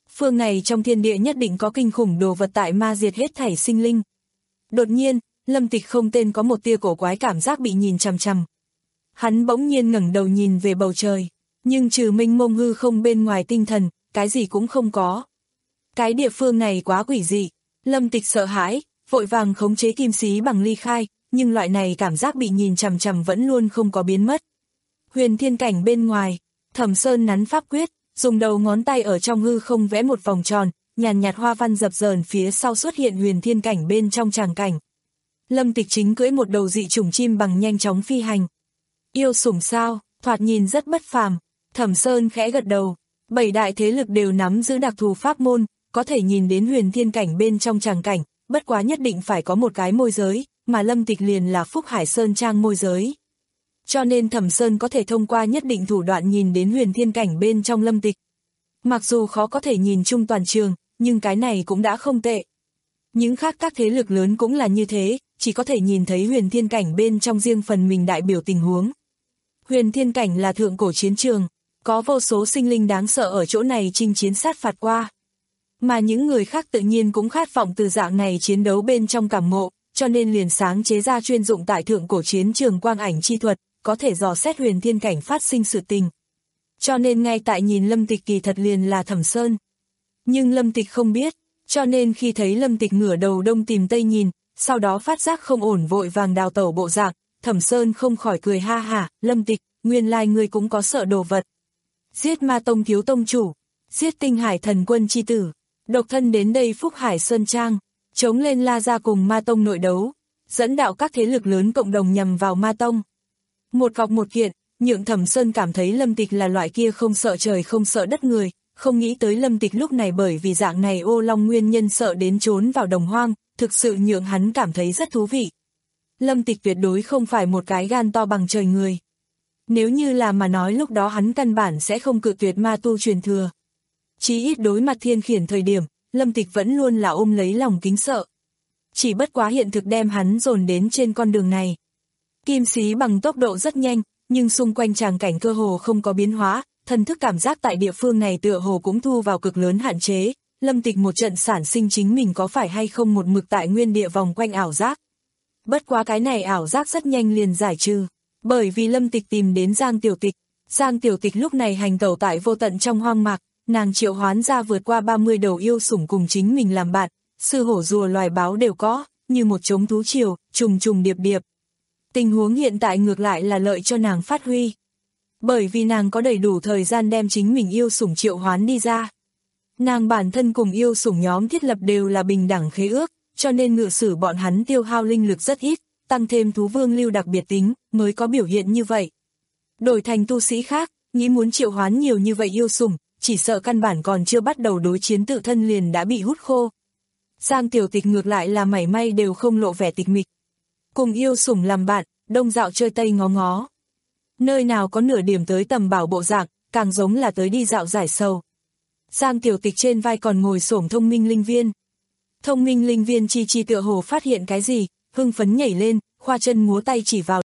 Phương này trong thiên địa nhất định có kinh khủng đồ vật tại ma diệt hết thảy sinh linh. Đột nhiên, Lâm Tịch không tên có một tia cổ quái cảm giác bị nhìn chằm chằm. Hắn bỗng nhiên ngẩng đầu nhìn về bầu trời, nhưng trừ mênh mông hư không bên ngoài tinh thần, cái gì cũng không có. Cái địa phương này quá quỷ dị, Lâm Tịch sợ hãi, vội vàng khống chế kim xí bằng ly khai, nhưng loại này cảm giác bị nhìn chằm chằm vẫn luôn không có biến mất. Huyền thiên cảnh bên ngoài, Thẩm Sơn nắn pháp quyết, dùng đầu ngón tay ở trong hư không vẽ một vòng tròn, nhàn nhạt hoa văn dập dờn phía sau xuất hiện huyền thiên cảnh bên trong tràng cảnh. Lâm Tịch chính cưỡi một đầu dị chủng chim bằng nhanh chóng phi hành. Yêu sủng sao, thoạt nhìn rất bất phàm. Thẩm Sơn khẽ gật đầu, bảy đại thế lực đều nắm giữ đặc thù pháp môn, có thể nhìn đến huyền thiên cảnh bên trong tràng cảnh, bất quá nhất định phải có một cái môi giới, mà Lâm Tịch liền là Phúc Hải Sơn Trang môi giới. Cho nên Thẩm Sơn có thể thông qua nhất định thủ đoạn nhìn đến huyền thiên cảnh bên trong Lâm Tịch. Mặc dù khó có thể nhìn chung toàn trường, nhưng cái này cũng đã không tệ. Những khác các thế lực lớn cũng là như thế, chỉ có thể nhìn thấy huyền thiên cảnh bên trong riêng phần mình đại biểu tình huống. Huyền thiên cảnh là thượng cổ chiến trường, có vô số sinh linh đáng sợ ở chỗ này chinh chiến sát phạt qua. Mà những người khác tự nhiên cũng khát vọng từ dạng này chiến đấu bên trong cảm ngộ, cho nên liền sáng chế ra chuyên dụng tại thượng cổ chiến trường quang ảnh chi thuật, có thể dò xét huyền thiên cảnh phát sinh sự tình. Cho nên ngay tại nhìn Lâm Tịch kỳ thật liền là Thẩm Sơn. Nhưng Lâm Tịch không biết, cho nên khi thấy Lâm Tịch ngửa đầu đông tìm tây nhìn, sau đó phát giác không ổn vội vàng đào tẩu bộ dạng, Thẩm Sơn không khỏi cười ha hả, Lâm Tịch, nguyên lai ngươi cũng có sợ đồ vật. Giết ma tông thiếu tông chủ, giết tinh hải thần quân chi tử, độc thân đến đây Phúc Hải Sơn Trang, chống lên La Gia cùng ma tông nội đấu, dẫn đạo các thế lực lớn cộng đồng nhằm vào ma tông. Một cọc một kiện, nhượng Thẩm Sơn cảm thấy Lâm Tịch là loại kia không sợ trời không sợ đất người, không nghĩ tới Lâm Tịch lúc này bởi vì dạng này ô long nguyên nhân sợ đến trốn vào đồng hoang, thực sự nhượng hắn cảm thấy rất thú vị. Lâm Tịch tuyệt đối không phải một cái gan to bằng trời người. Nếu như là mà nói lúc đó hắn căn bản sẽ không cự tuyệt ma tu truyền thừa. Chí ít đối mặt thiên khiển thời điểm, Lâm Tịch vẫn luôn là ôm lấy lòng kính sợ. Chỉ bất quá hiện thực đem hắn dồn đến trên con đường này. Kim xí bằng tốc độ rất nhanh, nhưng xung quanh tràng cảnh cơ hồ không có biến hóa, thần thức cảm giác tại địa phương này tựa hồ cũng thu vào cực lớn hạn chế. Lâm Tịch một trận sản sinh chính mình có phải hay không một mực tại nguyên địa vòng quanh ảo giác. Bất quá cái này ảo giác rất nhanh liền giải trừ, bởi vì Lâm Tịch tìm đến Giang Tiểu Tịch. Giang Tiểu Tịch lúc này hành tẩu tại vô tận trong hoang mạc, nàng triệu hoán ra vượt qua ba mươi đầu yêu sủng cùng chính mình làm bạn, sư hổ rùa loài báo đều có, như một trống thú triều, trùng trùng điệp điệp. Tình huống hiện tại ngược lại là lợi cho nàng phát huy. Bởi vì nàng có đầy đủ thời gian đem chính mình yêu sủng triệu hoán đi ra. Nàng bản thân cùng yêu sủng nhóm thiết lập đều là bình đẳng khế ước, cho nên ngự sử bọn hắn tiêu hao linh lực rất ít, tăng thêm thú vương lưu đặc biệt tính, mới có biểu hiện như vậy. Đổi thành tu sĩ khác, nghĩ muốn triệu hoán nhiều như vậy yêu sủng, chỉ sợ căn bản còn chưa bắt đầu đối chiến tự thân liền đã bị hút khô. Giang Tiểu Tịch ngược lại là mảy may đều không lộ vẻ tịch mịch. Cùng yêu sủng làm bạn, đông dạo chơi tây ngó ngó. Nơi nào có nửa điểm tới tầm bảo bộ dạng, càng giống là tới đi dạo giải sầu. Giang Tiểu Tịch trên vai còn ngồi xổm thông minh linh viên. Thông minh linh viên chi chi tựa hồ phát hiện cái gì, hưng phấn nhảy lên, khoa chân múa tay chỉ vào.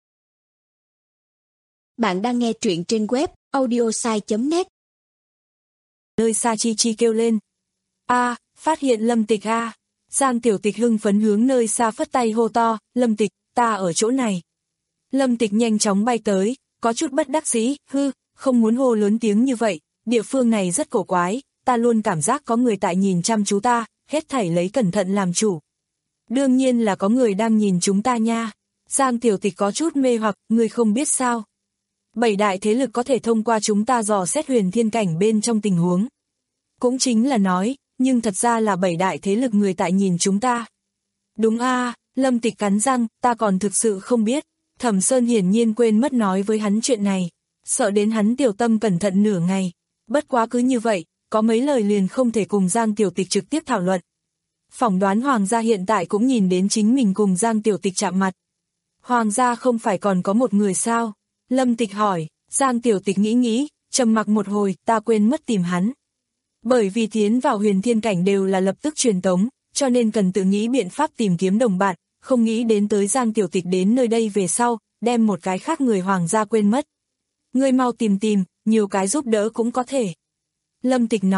Bạn đang nghe truyện trên web audiosai chấm net. Nơi xa chi chi kêu lên. A, à, phát hiện Lâm Tịch a. À. Giang Tiểu Tịch hưng phấn hướng nơi xa phất tay hô to, Lâm Tịch, ta ở chỗ này. Lâm Tịch nhanh chóng bay tới, có chút bất đắc dĩ, hư, không muốn hô lớn tiếng như vậy, địa phương này rất cổ quái, ta luôn cảm giác có người tại nhìn chăm chú ta, hết thảy lấy cẩn thận làm chủ. Đương nhiên là có người đang nhìn chúng ta nha. Giang Tiểu Tịch có chút mê hoặc, người không biết sao. Bảy đại thế lực có thể thông qua chúng ta dò xét huyền thiên cảnh bên trong tình huống. Cũng chính là nói, nhưng thật ra là bảy đại thế lực người tại nhìn chúng ta. Đúng a, à, Lâm Tịch cắn răng, ta còn thực sự không biết. Thẩm Sơn hiển nhiên quên mất nói với hắn chuyện này, sợ đến hắn tiểu tâm cẩn thận nửa ngày. Bất quá cứ như vậy, có mấy lời liền không thể cùng Giang Tiểu Tịch trực tiếp thảo luận. Phỏng đoán Hoàng gia hiện tại cũng nhìn đến chính mình cùng Giang Tiểu Tịch chạm mặt. Hoàng gia không phải còn có một người sao? Lâm Tịch hỏi. Giang Tiểu Tịch nghĩ nghĩ, trầm mặc một hồi, ta quên mất tìm hắn. Bởi vì tiến vào huyền thiên cảnh đều là lập tức truyền tống, cho nên cần tự nghĩ biện pháp tìm kiếm đồng bạn, không nghĩ đến tới Giang Tiểu Tịch đến nơi đây về sau, đem một cái khác người Hoàng gia quên mất. Ngươi mau tìm tìm, nhiều cái giúp đỡ cũng có thể. Lâm Tịch nói,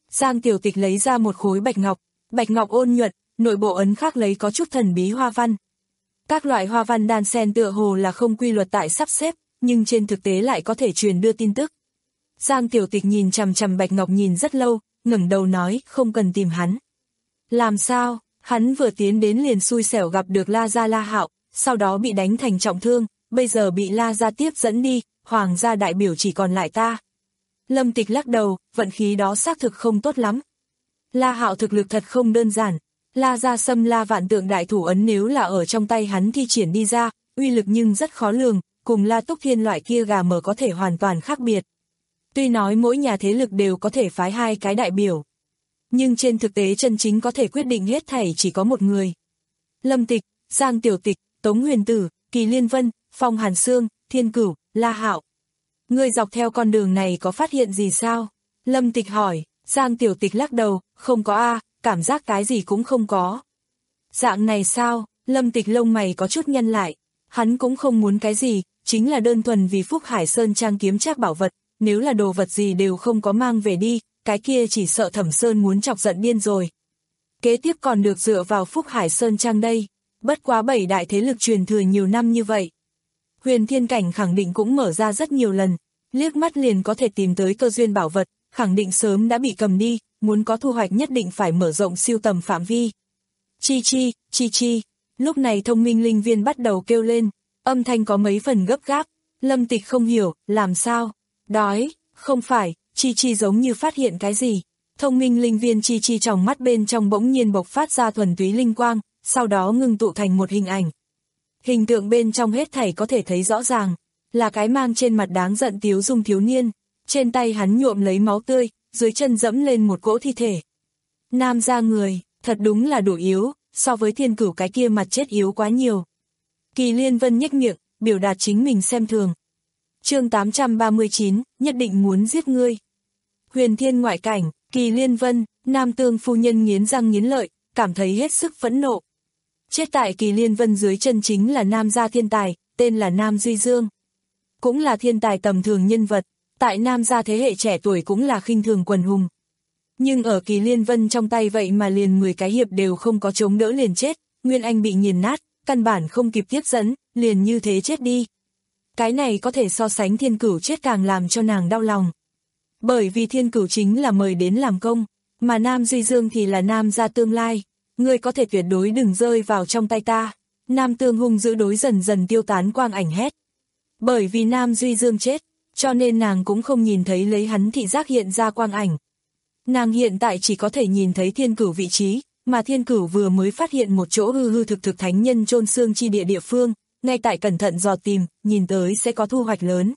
Giang Tiểu Tịch lấy ra một khối bạch ngọc, bạch ngọc ôn nhuận, nội bộ ấn khắc lấy có chút thần bí hoa văn. Các loại hoa văn đan xen tựa hồ là không quy luật tại sắp xếp, nhưng trên thực tế lại có thể truyền đưa tin tức. Giang Tiểu Tịch nhìn chằm chằm bạch ngọc nhìn rất lâu, ngẩng đầu nói, không cần tìm hắn. Làm sao? Hắn vừa tiến đến liền xui xẻo gặp được La Gia La Hạo, sau đó bị đánh thành trọng thương, bây giờ bị La Gia tiếp dẫn đi, Hoàng gia đại biểu chỉ còn lại ta. Lâm Tịch lắc đầu, vận khí đó xác thực không tốt lắm. La Hạo thực lực thật không đơn giản. La Gia Xâm La Vạn Tượng đại thủ ấn nếu là ở trong tay hắn thi triển đi ra, uy lực nhưng rất khó lường, cùng La Túc Thiên loại kia gà mờ có thể hoàn toàn khác biệt. Tuy nói mỗi nhà thế lực đều có thể phái hai cái đại biểu, nhưng trên thực tế chân chính có thể quyết định hết thảy chỉ có một người. Lâm Tịch, Giang Tiểu Tịch, Tống Huyền Tử, Kỳ Liên Vân, Phong Hàn Sương, Thiên Cửu, La Hạo. Ngươi dọc theo con đường này có phát hiện gì sao? Lâm Tịch hỏi. Giang Tiểu Tịch lắc đầu, không có a, cảm giác cái gì cũng không có. Dạng này sao? Lâm Tịch lông mày có chút nhăn lại. Hắn cũng không muốn cái gì, chính là đơn thuần vì Phúc Hải Sơn Trang kiếm trác bảo vật, nếu là đồ vật gì đều không có mang về đi, cái kia chỉ sợ Thẩm Sơn muốn chọc giận điên rồi. Kế tiếp còn được dựa vào Phúc Hải Sơn Trang đây, bất quá bảy đại thế lực truyền thừa nhiều năm như vậy. Huyền Thiên Cảnh khẳng định cũng mở ra rất nhiều lần, liếc mắt liền có thể tìm tới cơ duyên bảo vật, khẳng định sớm đã bị cầm đi, muốn có thu hoạch nhất định phải mở rộng siêu tầm phạm vi. Chi chi, chi chi, lúc này thông minh linh viên bắt đầu kêu lên, âm thanh có mấy phần gấp gáp, Lâm Tịch không hiểu, làm sao, đói, không phải, chi chi giống như phát hiện cái gì. Thông minh linh viên chi chi trong mắt bên trong bỗng nhiên bộc phát ra thuần túy linh quang, sau đó ngưng tụ thành một hình ảnh. Hình tượng bên trong hết thảy có thể thấy rõ ràng, là cái mang trên mặt đáng giận tiếu dung thiếu niên, trên tay hắn nhuộm lấy máu tươi, dưới chân dẫm lên một cỗ thi thể. Nam gia người, thật đúng là đủ yếu, so với Thiên Cửu cái kia mặt chết yếu quá nhiều. Kỳ Liên Vân nhếch miệng, biểu đạt chính mình xem thường. Chương tám trăm ba mươi chín, nhất định muốn giết ngươi. Huyền Thiên ngoại cảnh, Kỳ Liên Vân, Nam Tương phu nhân nghiến răng nghiến lợi, cảm thấy hết sức phẫn nộ. Chết tại Kỳ Liên Vân dưới chân chính là Nam gia thiên tài, tên là Nam Duy Dương. Cũng là thiên tài tầm thường nhân vật, tại Nam gia thế hệ trẻ tuổi cũng là khinh thường quần hùng. Nhưng ở Kỳ Liên Vân trong tay vậy mà liền mười cái hiệp đều không có chống đỡ liền chết, Nguyên Anh bị nghiền nát, căn bản không kịp tiếp dẫn, liền như thế chết đi. Cái này có thể so sánh Thiên Cửu chết càng làm cho nàng đau lòng. Bởi vì Thiên Cửu chính là mời đến làm công, mà Nam Duy Dương thì là Nam gia tương lai. Ngươi có thể tuyệt đối đừng rơi vào trong tay ta. Nam Tương hung dữ đối dần dần tiêu tán quang ảnh hét. Bởi vì Nam Duy Dương chết, cho nên nàng cũng không nhìn thấy lấy hắn thị giác hiện ra quang ảnh. Nàng hiện tại chỉ có thể nhìn thấy Thiên Cửu vị trí, mà Thiên Cửu vừa mới phát hiện một chỗ hư hư thực thực thánh nhân chôn xương chi địa địa phương, ngay tại cẩn thận dò tìm, nhìn tới sẽ có thu hoạch lớn.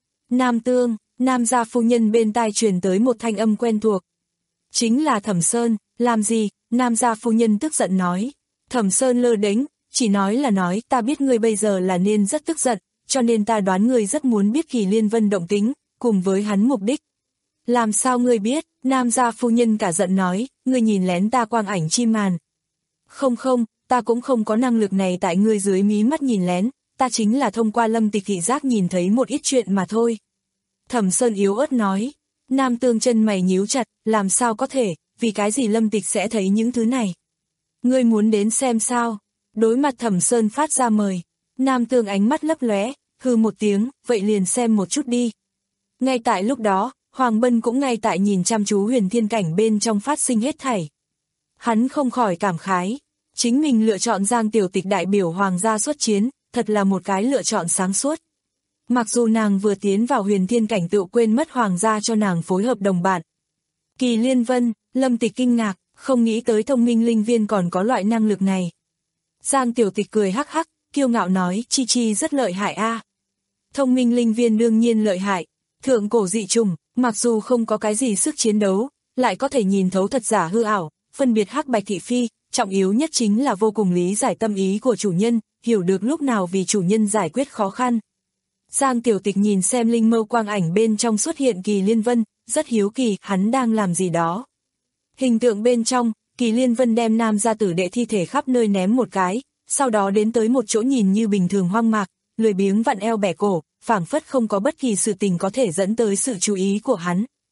Nam Tương, Nam gia phu nhân bên tai truyền tới một thanh âm quen thuộc. Chính là Thẩm Sơn, làm gì? Nam gia phu nhân tức giận nói. Thẩm Sơn lơ đễnh, chỉ nói là nói, ta biết ngươi bây giờ là nên rất tức giận, cho nên ta đoán ngươi rất muốn biết Kỳ Liên Vân động tính, cùng với hắn mục đích. Làm sao ngươi biết? Nam gia phu nhân cả giận nói, ngươi nhìn lén ta quang ảnh chi màn. Không không, ta cũng không có năng lực này tại ngươi dưới mí mắt nhìn lén, ta chính là thông qua Lâm Tịch thị giác nhìn thấy một ít chuyện mà thôi. Thẩm Sơn yếu ớt nói. Nam Tương chân mày nhíu chặt, làm sao có thể, vì cái gì Lâm Tịch sẽ thấy những thứ này? Ngươi muốn đến xem sao? Đối mặt Thẩm Sơn phát ra mời. Nam Tương ánh mắt lấp lóe, hừ một tiếng, vậy liền xem một chút đi. Ngay tại lúc đó, Hoàng Bân cũng ngay tại nhìn chăm chú Huyền Thiên cảnh bên trong phát sinh hết thảy. Hắn không khỏi cảm khái, chính mình lựa chọn Giang Tiểu Tịch đại biểu Hoàng gia xuất chiến, thật là một cái lựa chọn sáng suốt. Mặc dù nàng vừa tiến vào Huyền Thiên cảnh tự quên mất Hoàng gia cho nàng phối hợp đồng bạn. Kỳ Liên Vân, Lâm Tịch kinh ngạc, không nghĩ tới thông minh linh viên còn có loại năng lực này. Giang Tiểu Tịch cười hắc hắc, kiêu ngạo nói, Chi Chi rất lợi hại a. Thông minh linh viên đương nhiên lợi hại, thượng cổ dị trùng, mặc dù không có cái gì sức chiến đấu, lại có thể nhìn thấu thật giả hư ảo, phân biệt hắc bạch thị phi, trọng yếu nhất chính là vô cùng lý giải tâm ý của chủ nhân, hiểu được lúc nào vì chủ nhân giải quyết khó khăn. Giang Tiểu Tịch nhìn xem linh mâu quang ảnh bên trong xuất hiện Kỳ Liên Vân, rất hiếu kỳ, hắn đang làm gì đó. Hình tượng bên trong, Kỳ Liên Vân đem nam gia tử đệ thi thể khắp nơi ném một cái, sau đó đến tới một chỗ nhìn như bình thường hoang mạc, lười biếng vặn eo bẻ cổ, phảng phất không có bất kỳ sự tình có thể dẫn tới sự chú ý của hắn.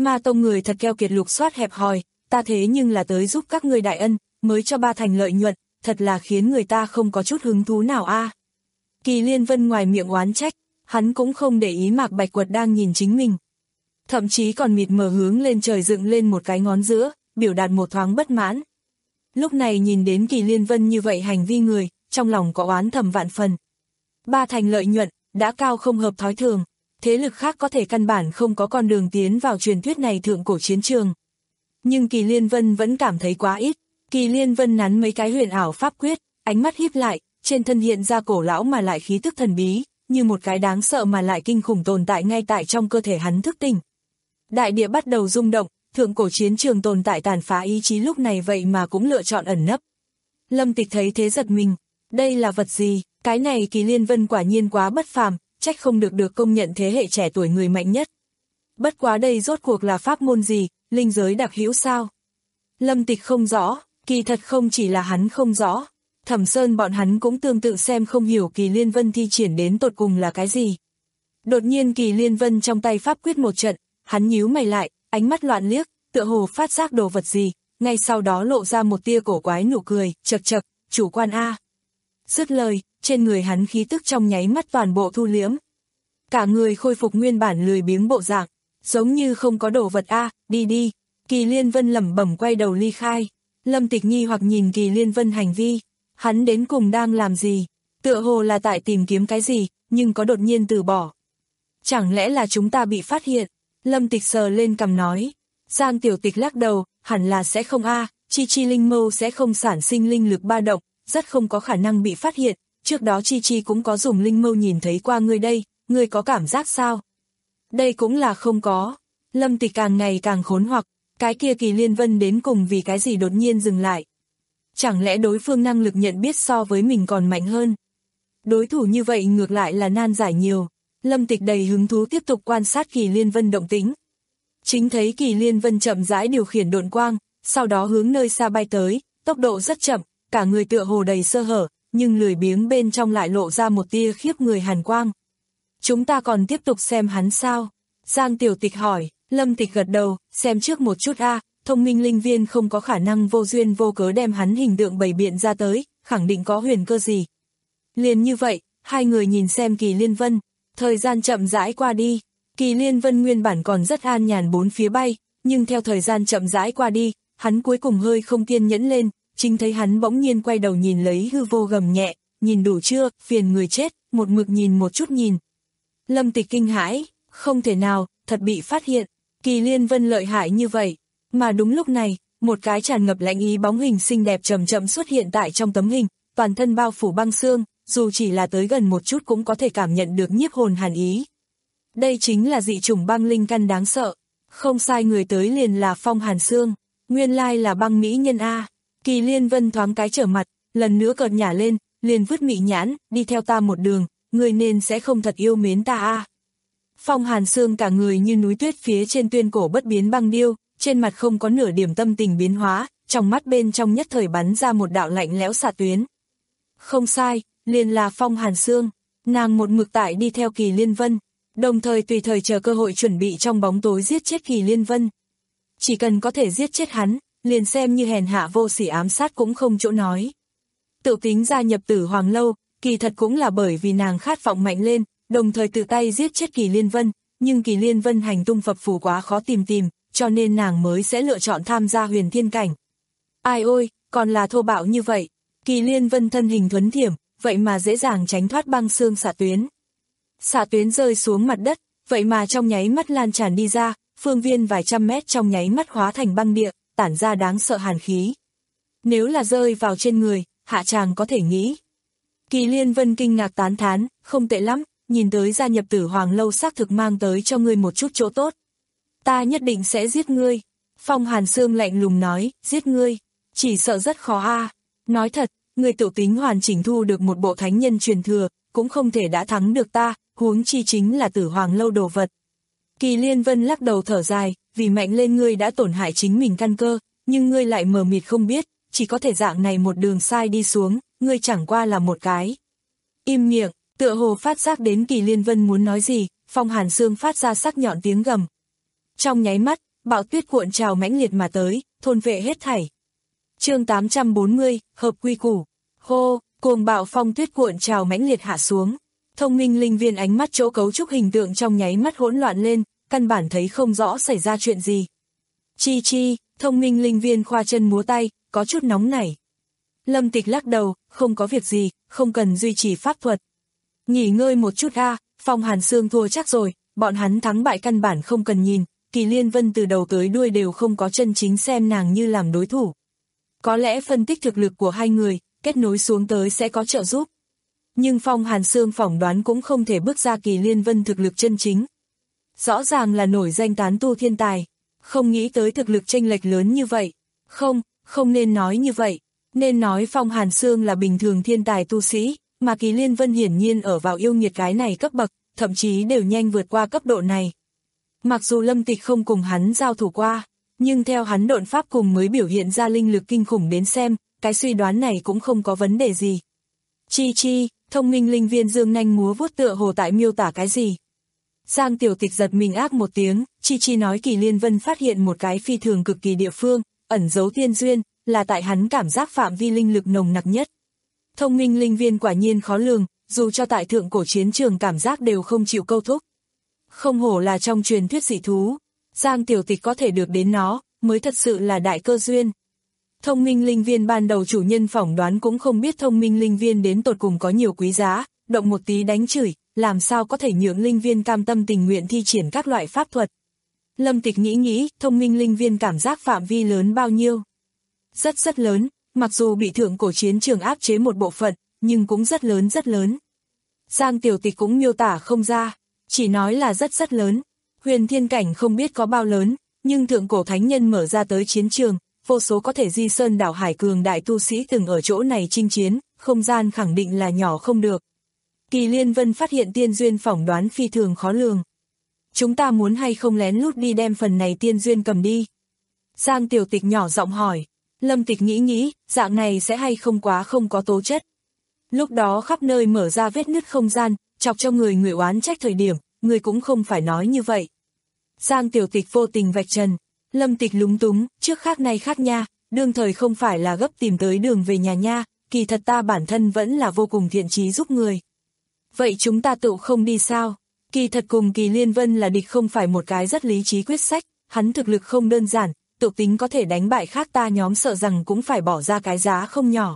Ma tông người thật keo kiệt, lục soát hẹp hòi, ta thế nhưng là tới giúp các ngươi đại ân, mới cho ba thành lợi nhuận, thật là khiến người ta không có chút hứng thú nào a. Kỳ Liên Vân ngoài miệng oán trách, hắn cũng không để ý Mạc Bạch Quật đang nhìn chính mình. Thậm chí còn mịt mờ hướng lên trời dựng lên một cái ngón giữa, biểu đạt một thoáng bất mãn. Lúc này nhìn đến Kỳ Liên Vân như vậy hành vi người, trong lòng có oán thầm vạn phần. Ba thành lợi nhuận, đã cao không hợp thói thường, thế lực khác có thể căn bản không có con đường tiến vào truyền thuyết này thượng cổ chiến trường. Nhưng Kỳ Liên Vân vẫn cảm thấy quá ít. Kỳ Liên Vân nắn mấy cái huyền ảo pháp quyết, ánh mắt híp lại, trên thân hiện ra cổ lão mà lại khí tức thần bí, như một cái đáng sợ mà lại kinh khủng tồn tại ngay tại trong cơ thể hắn thức tỉnh. Đại địa bắt đầu rung động, thượng cổ chiến trường tồn tại tàn phá ý chí lúc này vậy mà cũng lựa chọn ẩn nấp. Lâm Tịch thấy thế giật mình, đây là vật gì? Cái này Kỳ Liên Vân quả nhiên quá bất phàm, trách không được được công nhận thế hệ trẻ tuổi người mạnh nhất. Bất quá đây rốt cuộc là pháp môn gì, linh giới đặc hữu sao? Lâm Tịch không rõ, kỳ thật không chỉ là hắn không rõ. Thẩm Sơn bọn hắn cũng tương tự xem không hiểu Kỳ Liên Vân thi triển đến tột cùng là cái gì. Đột nhiên Kỳ Liên Vân trong tay pháp quyết một trận, hắn nhíu mày lại, ánh mắt loạn liếc, tựa hồ phát giác đồ vật gì, ngay sau đó lộ ra một tia cổ quái nụ cười, chậc chậc, chủ quan a. Dứt lời, trên người hắn khí tức trong nháy mắt toàn bộ thu liễm. Cả người khôi phục nguyên bản lười biếng bộ dạng, giống như không có đồ vật a, đi đi. Kỳ Liên Vân lẩm bẩm quay đầu ly khai. Lâm Tịch nghi hoặc nhìn Kỳ Liên Vân hành vi, hắn đến cùng đang làm gì? Tựa hồ là tại tìm kiếm cái gì, nhưng có đột nhiên từ bỏ. Chẳng lẽ là chúng ta bị phát hiện? Lâm Tịch sờ lên cằm nói. Giang Tiểu Tịch lắc đầu, hẳn là sẽ không a, Chi Chi linh mâu sẽ không sản sinh linh lực ba động, rất không có khả năng bị phát hiện. Trước đó Chi Chi cũng có dùng linh mâu nhìn thấy qua ngươi đây, ngươi có cảm giác sao? Đây cũng là không có. Lâm Tịch càng ngày càng khốn hoặc, cái kia Kỳ Liên Vân đến cùng vì cái gì đột nhiên dừng lại. Chẳng lẽ đối phương năng lực nhận biết so với mình còn mạnh hơn? Đối thủ như vậy ngược lại là nan giải nhiều. Lâm Tịch đầy hứng thú tiếp tục quan sát Kỳ Liên Vân động tĩnh. Chính thấy Kỳ Liên Vân chậm rãi điều khiển độn quang, sau đó hướng nơi xa bay tới, tốc độ rất chậm, cả người tựa hồ đầy sơ hở, nhưng lười biếng bên trong lại lộ ra một tia khiếp người hàn quang. Chúng ta còn tiếp tục xem hắn sao? Giang Tiểu Tịch hỏi. Lâm Tịch gật đầu, xem trước một chút a, thông minh linh viên không có khả năng vô duyên vô cớ đem hắn hình tượng bày biện ra tới, khẳng định có huyền cơ gì. Liền như vậy, hai người nhìn xem Kỳ Liên Vân, thời gian chậm rãi qua đi, Kỳ Liên Vân nguyên bản còn rất an nhàn bốn phía bay, nhưng theo thời gian chậm rãi qua đi, hắn cuối cùng hơi không kiên nhẫn lên, chính thấy hắn bỗng nhiên quay đầu nhìn lấy hư vô gầm nhẹ, nhìn đủ chưa, phiền người chết, một mực nhìn một chút nhìn. Lâm Tịch kinh hãi, không thể nào, thật bị phát hiện. Kỳ Liên Vân lợi hại như vậy, mà đúng lúc này, một cái tràn ngập lãnh ý bóng hình xinh đẹp chậm chậm xuất hiện tại trong tấm hình, toàn thân bao phủ băng xương, dù chỉ là tới gần một chút cũng có thể cảm nhận được nhiếp hồn hàn ý. Đây chính là dị chủng băng linh căn đáng sợ, không sai, người tới liền là Phong Hàn Sương, nguyên lai là băng mỹ nhân a. Kỳ Liên Vân thoáng cái trở mặt, lần nữa cợt nhả lên, liền vứt mị nhãn, đi theo ta một đường, người nên sẽ không thật yêu mến ta a. Phong Hàn Sương cả người như núi tuyết phía trên tuyên cổ bất biến băng điêu, trên mặt không có nửa điểm tâm tình biến hóa, trong mắt bên trong nhất thời bắn ra một đạo lạnh lẽo xạ tuyến. Không sai, liền là Phong Hàn Sương, nàng một mực tại đi theo Kỳ Liên Vân, đồng thời tùy thời chờ cơ hội chuẩn bị trong bóng tối giết chết Kỳ Liên Vân. Chỉ cần có thể giết chết hắn, liền xem như hèn hạ vô sỉ ám sát cũng không chỗ nói. Tự tính gia nhập Tử Hoàng Lâu, kỳ thật cũng là bởi vì nàng khát vọng mạnh lên, đồng thời tự tay giết chết Kỳ Liên Vân, nhưng Kỳ Liên Vân hành tung phập phù quá khó tìm tìm, cho nên nàng mới sẽ lựa chọn tham gia huyền thiên cảnh. Ai ôi, còn là thô bạo như vậy. Kỳ Liên Vân thân hình thuấn thiểm, vậy mà dễ dàng tránh thoát băng xương xạ tuyến. Xạ tuyến rơi xuống mặt đất, vậy mà trong nháy mắt lan tràn đi ra, phương viên vài trăm mét trong nháy mắt hóa thành băng địa, tản ra đáng sợ hàn khí. Nếu là rơi vào trên người, hạ tràng có thể nghĩ. Kỳ Liên Vân kinh ngạc tán thán, không tệ lắm, nhìn tới gia nhập Tử Hoàng Lâu xác thực mang tới cho ngươi một chút chỗ tốt. Ta nhất định sẽ giết ngươi. Phong Hàn Sương lạnh lùng nói, giết ngươi, chỉ sợ rất khó a. Nói thật, ngươi tự tính hoàn chỉnh thu được một bộ thánh nhân truyền thừa, cũng không thể đã thắng được ta, huống chi chính là Tử Hoàng Lâu đồ vật. Kỳ Liên Vân lắc đầu thở dài, vì mạnh lên ngươi đã tổn hại chính mình căn cơ, nhưng ngươi lại mờ mịt không biết, chỉ có thể dạng này một đường sai đi xuống, ngươi chẳng qua là một cái. Im miệng, tựa hồ phát giác đến Kỳ Liên Vân muốn nói gì, Phong Hàn Sương phát ra sắc nhọn tiếng gầm. Trong nháy mắt, bão tuyết cuộn trào mãnh liệt mà tới, thôn vệ hết thảy. Chương tám trăm bốn mươi, hợp quy củ. Hô, cuồng bạo phong tuyết cuộn trào mãnh liệt hạ xuống. Thông minh linh viên ánh mắt chỗ cấu trúc hình tượng trong nháy mắt hỗn loạn lên, căn bản thấy không rõ xảy ra chuyện gì. Chi chi, thông minh linh viên khoa chân múa tay, có chút nóng nảy. Lâm Tịch lắc đầu, không có việc gì, không cần duy trì pháp thuật. Nghỉ ngơi một chút a, Phong Hàn Sương thua chắc rồi, bọn hắn thắng bại căn bản không cần nhìn, Kỳ Liên Vân từ đầu tới đuôi đều không có chân chính xem nàng như làm đối thủ. Có lẽ phân tích thực lực của hai người, kết nối xuống tới sẽ có trợ giúp. Nhưng Phong Hàn Sương phỏng đoán cũng không thể bước ra Kỳ Liên Vân thực lực chân chính. Rõ ràng là nổi danh tán tu thiên tài, không nghĩ tới thực lực chênh lệch lớn như vậy. Không, không nên nói như vậy, nên nói Phong Hàn Sương là bình thường thiên tài tu sĩ, mà Kỳ Liên Vân hiển nhiên ở vào yêu nghiệt cái này cấp bậc, thậm chí đều nhanh vượt qua cấp độ này. Mặc dù Lâm Tịch không cùng hắn giao thủ qua, nhưng theo hắn độn pháp cùng mới biểu hiện ra linh lực kinh khủng đến xem, cái suy đoán này cũng không có vấn đề gì. Chi chi, thông minh linh viên dương nanh múa vuốt tựa hồ tại miêu tả cái gì. Giang Tiểu Tịch giật mình ác một tiếng, Chi Chi nói Kỳ Liên Vân phát hiện một cái phi thường cực kỳ địa phương, ẩn giấu tiên duyên, là tại hắn cảm giác phạm vi linh lực nồng nặc nhất. Thông minh linh viên quả nhiên khó lường, dù cho tại thượng cổ chiến trường cảm giác đều không chịu câu thúc. Không hổ là trong truyền thuyết dị thú, Giang Tiểu Tịch có thể được đến nó, mới thật sự là đại cơ duyên. Thông minh linh viên ban đầu chủ nhân phỏng đoán cũng không biết thông minh linh viên đến tột cùng có nhiều quý giá, động một tí đánh chửi, làm sao có thể nhượng linh viên cam tâm tình nguyện thi triển các loại pháp thuật. Lâm Tịch nghĩ nghĩ, thông minh linh viên cảm giác phạm vi lớn bao nhiêu? Rất rất lớn, mặc dù bị thượng cổ chiến trường áp chế một bộ phận, nhưng cũng rất lớn rất lớn. Giang Tiểu Tịch cũng miêu tả không ra, chỉ nói là rất rất lớn. Huyền thiên cảnh không biết có bao lớn, nhưng thượng cổ thánh nhân mở ra tới chiến trường, vô số có thể di sơn đảo hải cường đại tu sĩ từng ở chỗ này chinh chiến, không gian khẳng định là nhỏ không được. Kỳ Liên Vân phát hiện tiên duyên phỏng đoán phi thường khó lường. Chúng ta muốn hay không lén lút đi đem phần này tiên duyên cầm đi? Giang Tiểu Tịch nhỏ giọng hỏi. Lâm Tịch nghĩ nghĩ, dạng này sẽ hay không quá không có tố chất. Lúc đó khắp nơi mở ra vết nứt không gian, chọc cho người người oán trách thời điểm, người cũng không phải nói như vậy. Giang Tiểu Tịch vô tình vạch trần. Lâm Tịch lúng túng, trước khác nay khác nha, đương thời không phải là gấp tìm tới đường về nhà nha, kỳ thật ta bản thân vẫn là vô cùng thiện chí giúp người. Vậy chúng ta tự không đi sao? Kỳ thật cùng Kỳ Liên Vân là địch không phải một cái rất lý trí quyết sách, hắn thực lực không đơn giản, tự tính có thể đánh bại khác ta nhóm sợ rằng cũng phải bỏ ra cái giá không nhỏ.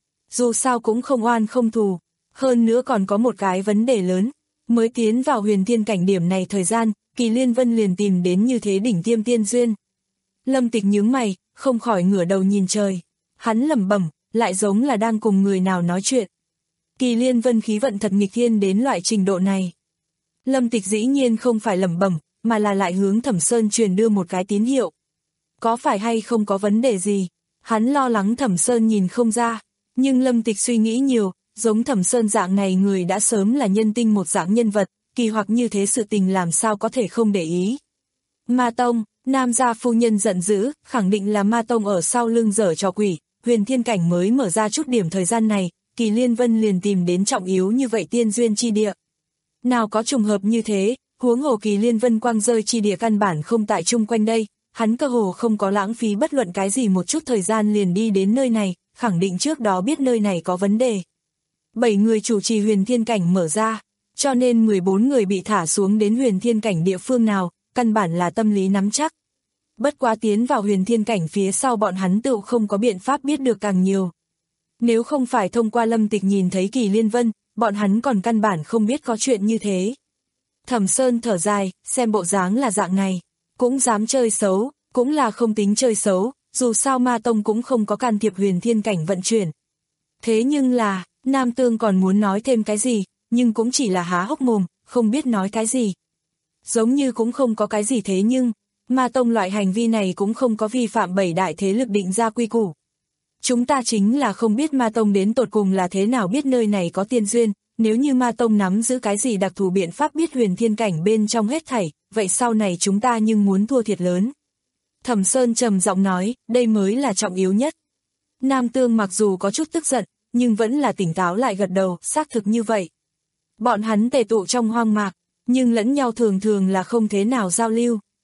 Dù sao cũng không oan không thù, hơn nữa còn có một cái vấn đề lớn, mới tiến vào huyền thiên cảnh điểm này thời gian, Kỳ Liên Vân liền tìm đến như thế đỉnh tiêm tiên duyên. Lâm Tịch nhướng mày, không khỏi ngửa đầu nhìn trời, hắn lẩm bẩm, lại giống là đang cùng người nào nói chuyện. Kỳ Liên Vân khí vận thật nghịch thiên đến loại trình độ này. Lâm Tịch dĩ nhiên không phải lẩm bẩm, mà là lại hướng Thẩm Sơn truyền đưa một cái tín hiệu. Có phải hay không có vấn đề gì? Hắn lo lắng Thẩm Sơn nhìn không ra, nhưng Lâm Tịch suy nghĩ nhiều, giống Thẩm Sơn dạng này người đã sớm là nhân tinh một dạng nhân vật, kỳ hoặc như thế sự tình làm sao có thể không để ý. Ma Tông, Nam gia phu nhân giận dữ, khẳng định là Ma Tông ở sau lưng giở trò quỷ, huyền thiên cảnh mới mở ra chút điểm thời gian này, Kỳ Liên Vân liền tìm đến trọng yếu như vậy tiên duyên chi địa. Nào có trùng hợp như thế, huống hồ Kỳ Liên Vân quang rơi chi địa căn bản không tại chung quanh đây, hắn cơ hồ không có lãng phí bất luận cái gì một chút thời gian liền đi đến nơi này, khẳng định trước đó biết nơi này có vấn đề. Bảy người chủ trì huyền thiên cảnh mở ra, cho nên mười bốn người bị thả xuống đến huyền thiên cảnh địa phương nào, căn bản là tâm lý nắm chắc. Bất quá tiến vào huyền thiên cảnh phía sau bọn hắn tự không có biện pháp biết được càng nhiều. Nếu không phải thông qua Lâm Tịch nhìn thấy Kỳ Liên Vân, bọn hắn còn căn bản không biết có chuyện như thế. Thẩm Sơn thở dài, xem bộ dáng là dạng này, cũng dám chơi xấu, cũng là không tính chơi xấu, dù sao Ma Tông cũng không có can thiệp huyền thiên cảnh vận chuyển. Thế nhưng là, Nam Tương còn muốn nói thêm cái gì, nhưng cũng chỉ là há hốc mồm, không biết nói cái gì. Giống như cũng không có cái gì thế nhưng, Ma Tông loại hành vi này cũng không có vi phạm bảy đại thế lực định ra quy củ. Chúng ta chính là không biết Ma Tông đến tột cùng là thế nào biết nơi này có tiên duyên, nếu như Ma Tông nắm giữ cái gì đặc thù biện pháp biết huyền thiên cảnh bên trong hết thảy, vậy sau này chúng ta nhưng muốn thua thiệt lớn. Thẩm Sơn trầm giọng nói, đây mới là trọng yếu nhất. Nam Tương mặc dù có chút tức giận, nhưng vẫn là tỉnh táo lại gật đầu, xác thực như vậy. Bọn hắn tề tụ trong hoang mạc, nhưng lẫn nhau thường thường là không thế nào giao lưu.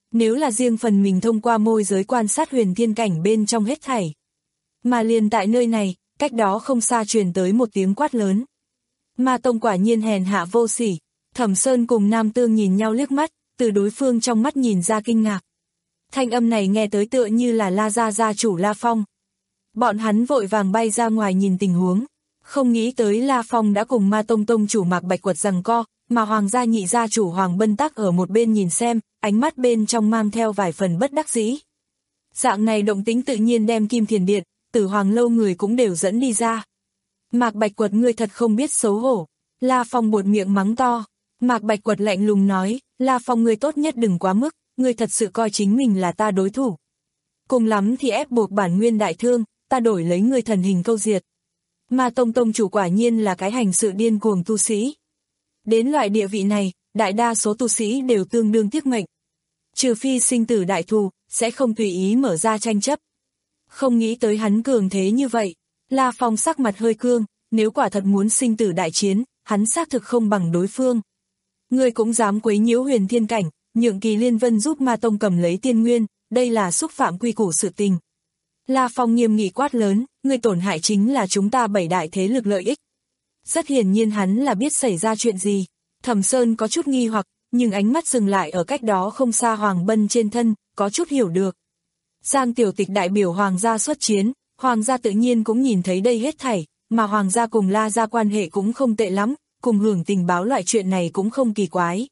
nếu là riêng phần mình thông qua môi giới quan sát huyền thiên cảnh bên trong hết thảy. Mà liền tại nơi này, cách đó không xa truyền tới một tiếng quát lớn. Ma tông quả nhiên hèn hạ vô sỉ. Thẩm Sơn cùng Nam Tương nhìn nhau liếc mắt, từ đối phương trong mắt nhìn ra kinh ngạc. Thanh âm này nghe tới tựa như là La gia gia chủ La Phong. Bọn hắn vội vàng bay ra ngoài nhìn tình huống, không nghĩ tới La Phong đã cùng Ma tông tông chủ Mạc Bạch Quật giằng co, mà Hoàng gia nhị gia chủ Hoàng Bân Tắc ở một bên nhìn xem, ánh mắt bên trong mang theo vài phần bất đắc dĩ. Dạng này động tĩnh tự nhiên đem Kim Thiền Điện, Tử Hoàng lâu người cũng đều dẫn đi ra. Mạc Bạch Quật ngươi thật không biết xấu hổ. La Phong buột miệng mắng to. Mạc Bạch Quật lạnh lùng nói, La Phong ngươi tốt nhất đừng quá mức, ngươi thật sự coi chính mình là ta đối thủ. Cùng lắm thì ép buộc bản nguyên đại thương, ta đổi lấy ngươi thần hình câu diệt. Ma tông tông chủ quả nhiên là cái hành sự điên cuồng tu sĩ. Đến loại địa vị này, đại đa số tu sĩ đều tương đương tiếc mệnh. Trừ phi sinh tử đại thù, sẽ không tùy ý mở ra tranh chấp. Không nghĩ tới hắn cường thế như vậy. La Phong sắc mặt hơi cương, nếu quả thật muốn sinh tử đại chiến, hắn xác thực không bằng đối phương. Ngươi cũng dám quấy nhiễu huyền thiên cảnh, nhượng Kỳ Liên Vân giúp Ma tông cầm lấy tiên nguyên, đây là xúc phạm quy củ sự tình. La Phong nghiêm nghị quát lớn, ngươi tổn hại chính là chúng ta bảy đại thế lực lợi ích. Rất hiển nhiên hắn là biết xảy ra chuyện gì. Thẩm Sơn có chút nghi hoặc, nhưng ánh mắt dừng lại ở cách đó không xa Hoàng Bân trên thân, có chút hiểu được. Giang Tiểu Tịch đại biểu Hoàng gia xuất chiến, Hoàng gia tự nhiên cũng nhìn thấy đây hết thảy, mà Hoàng gia cùng La gia quan hệ cũng không tệ lắm, cùng hưởng tình báo loại chuyện này cũng không kỳ quái.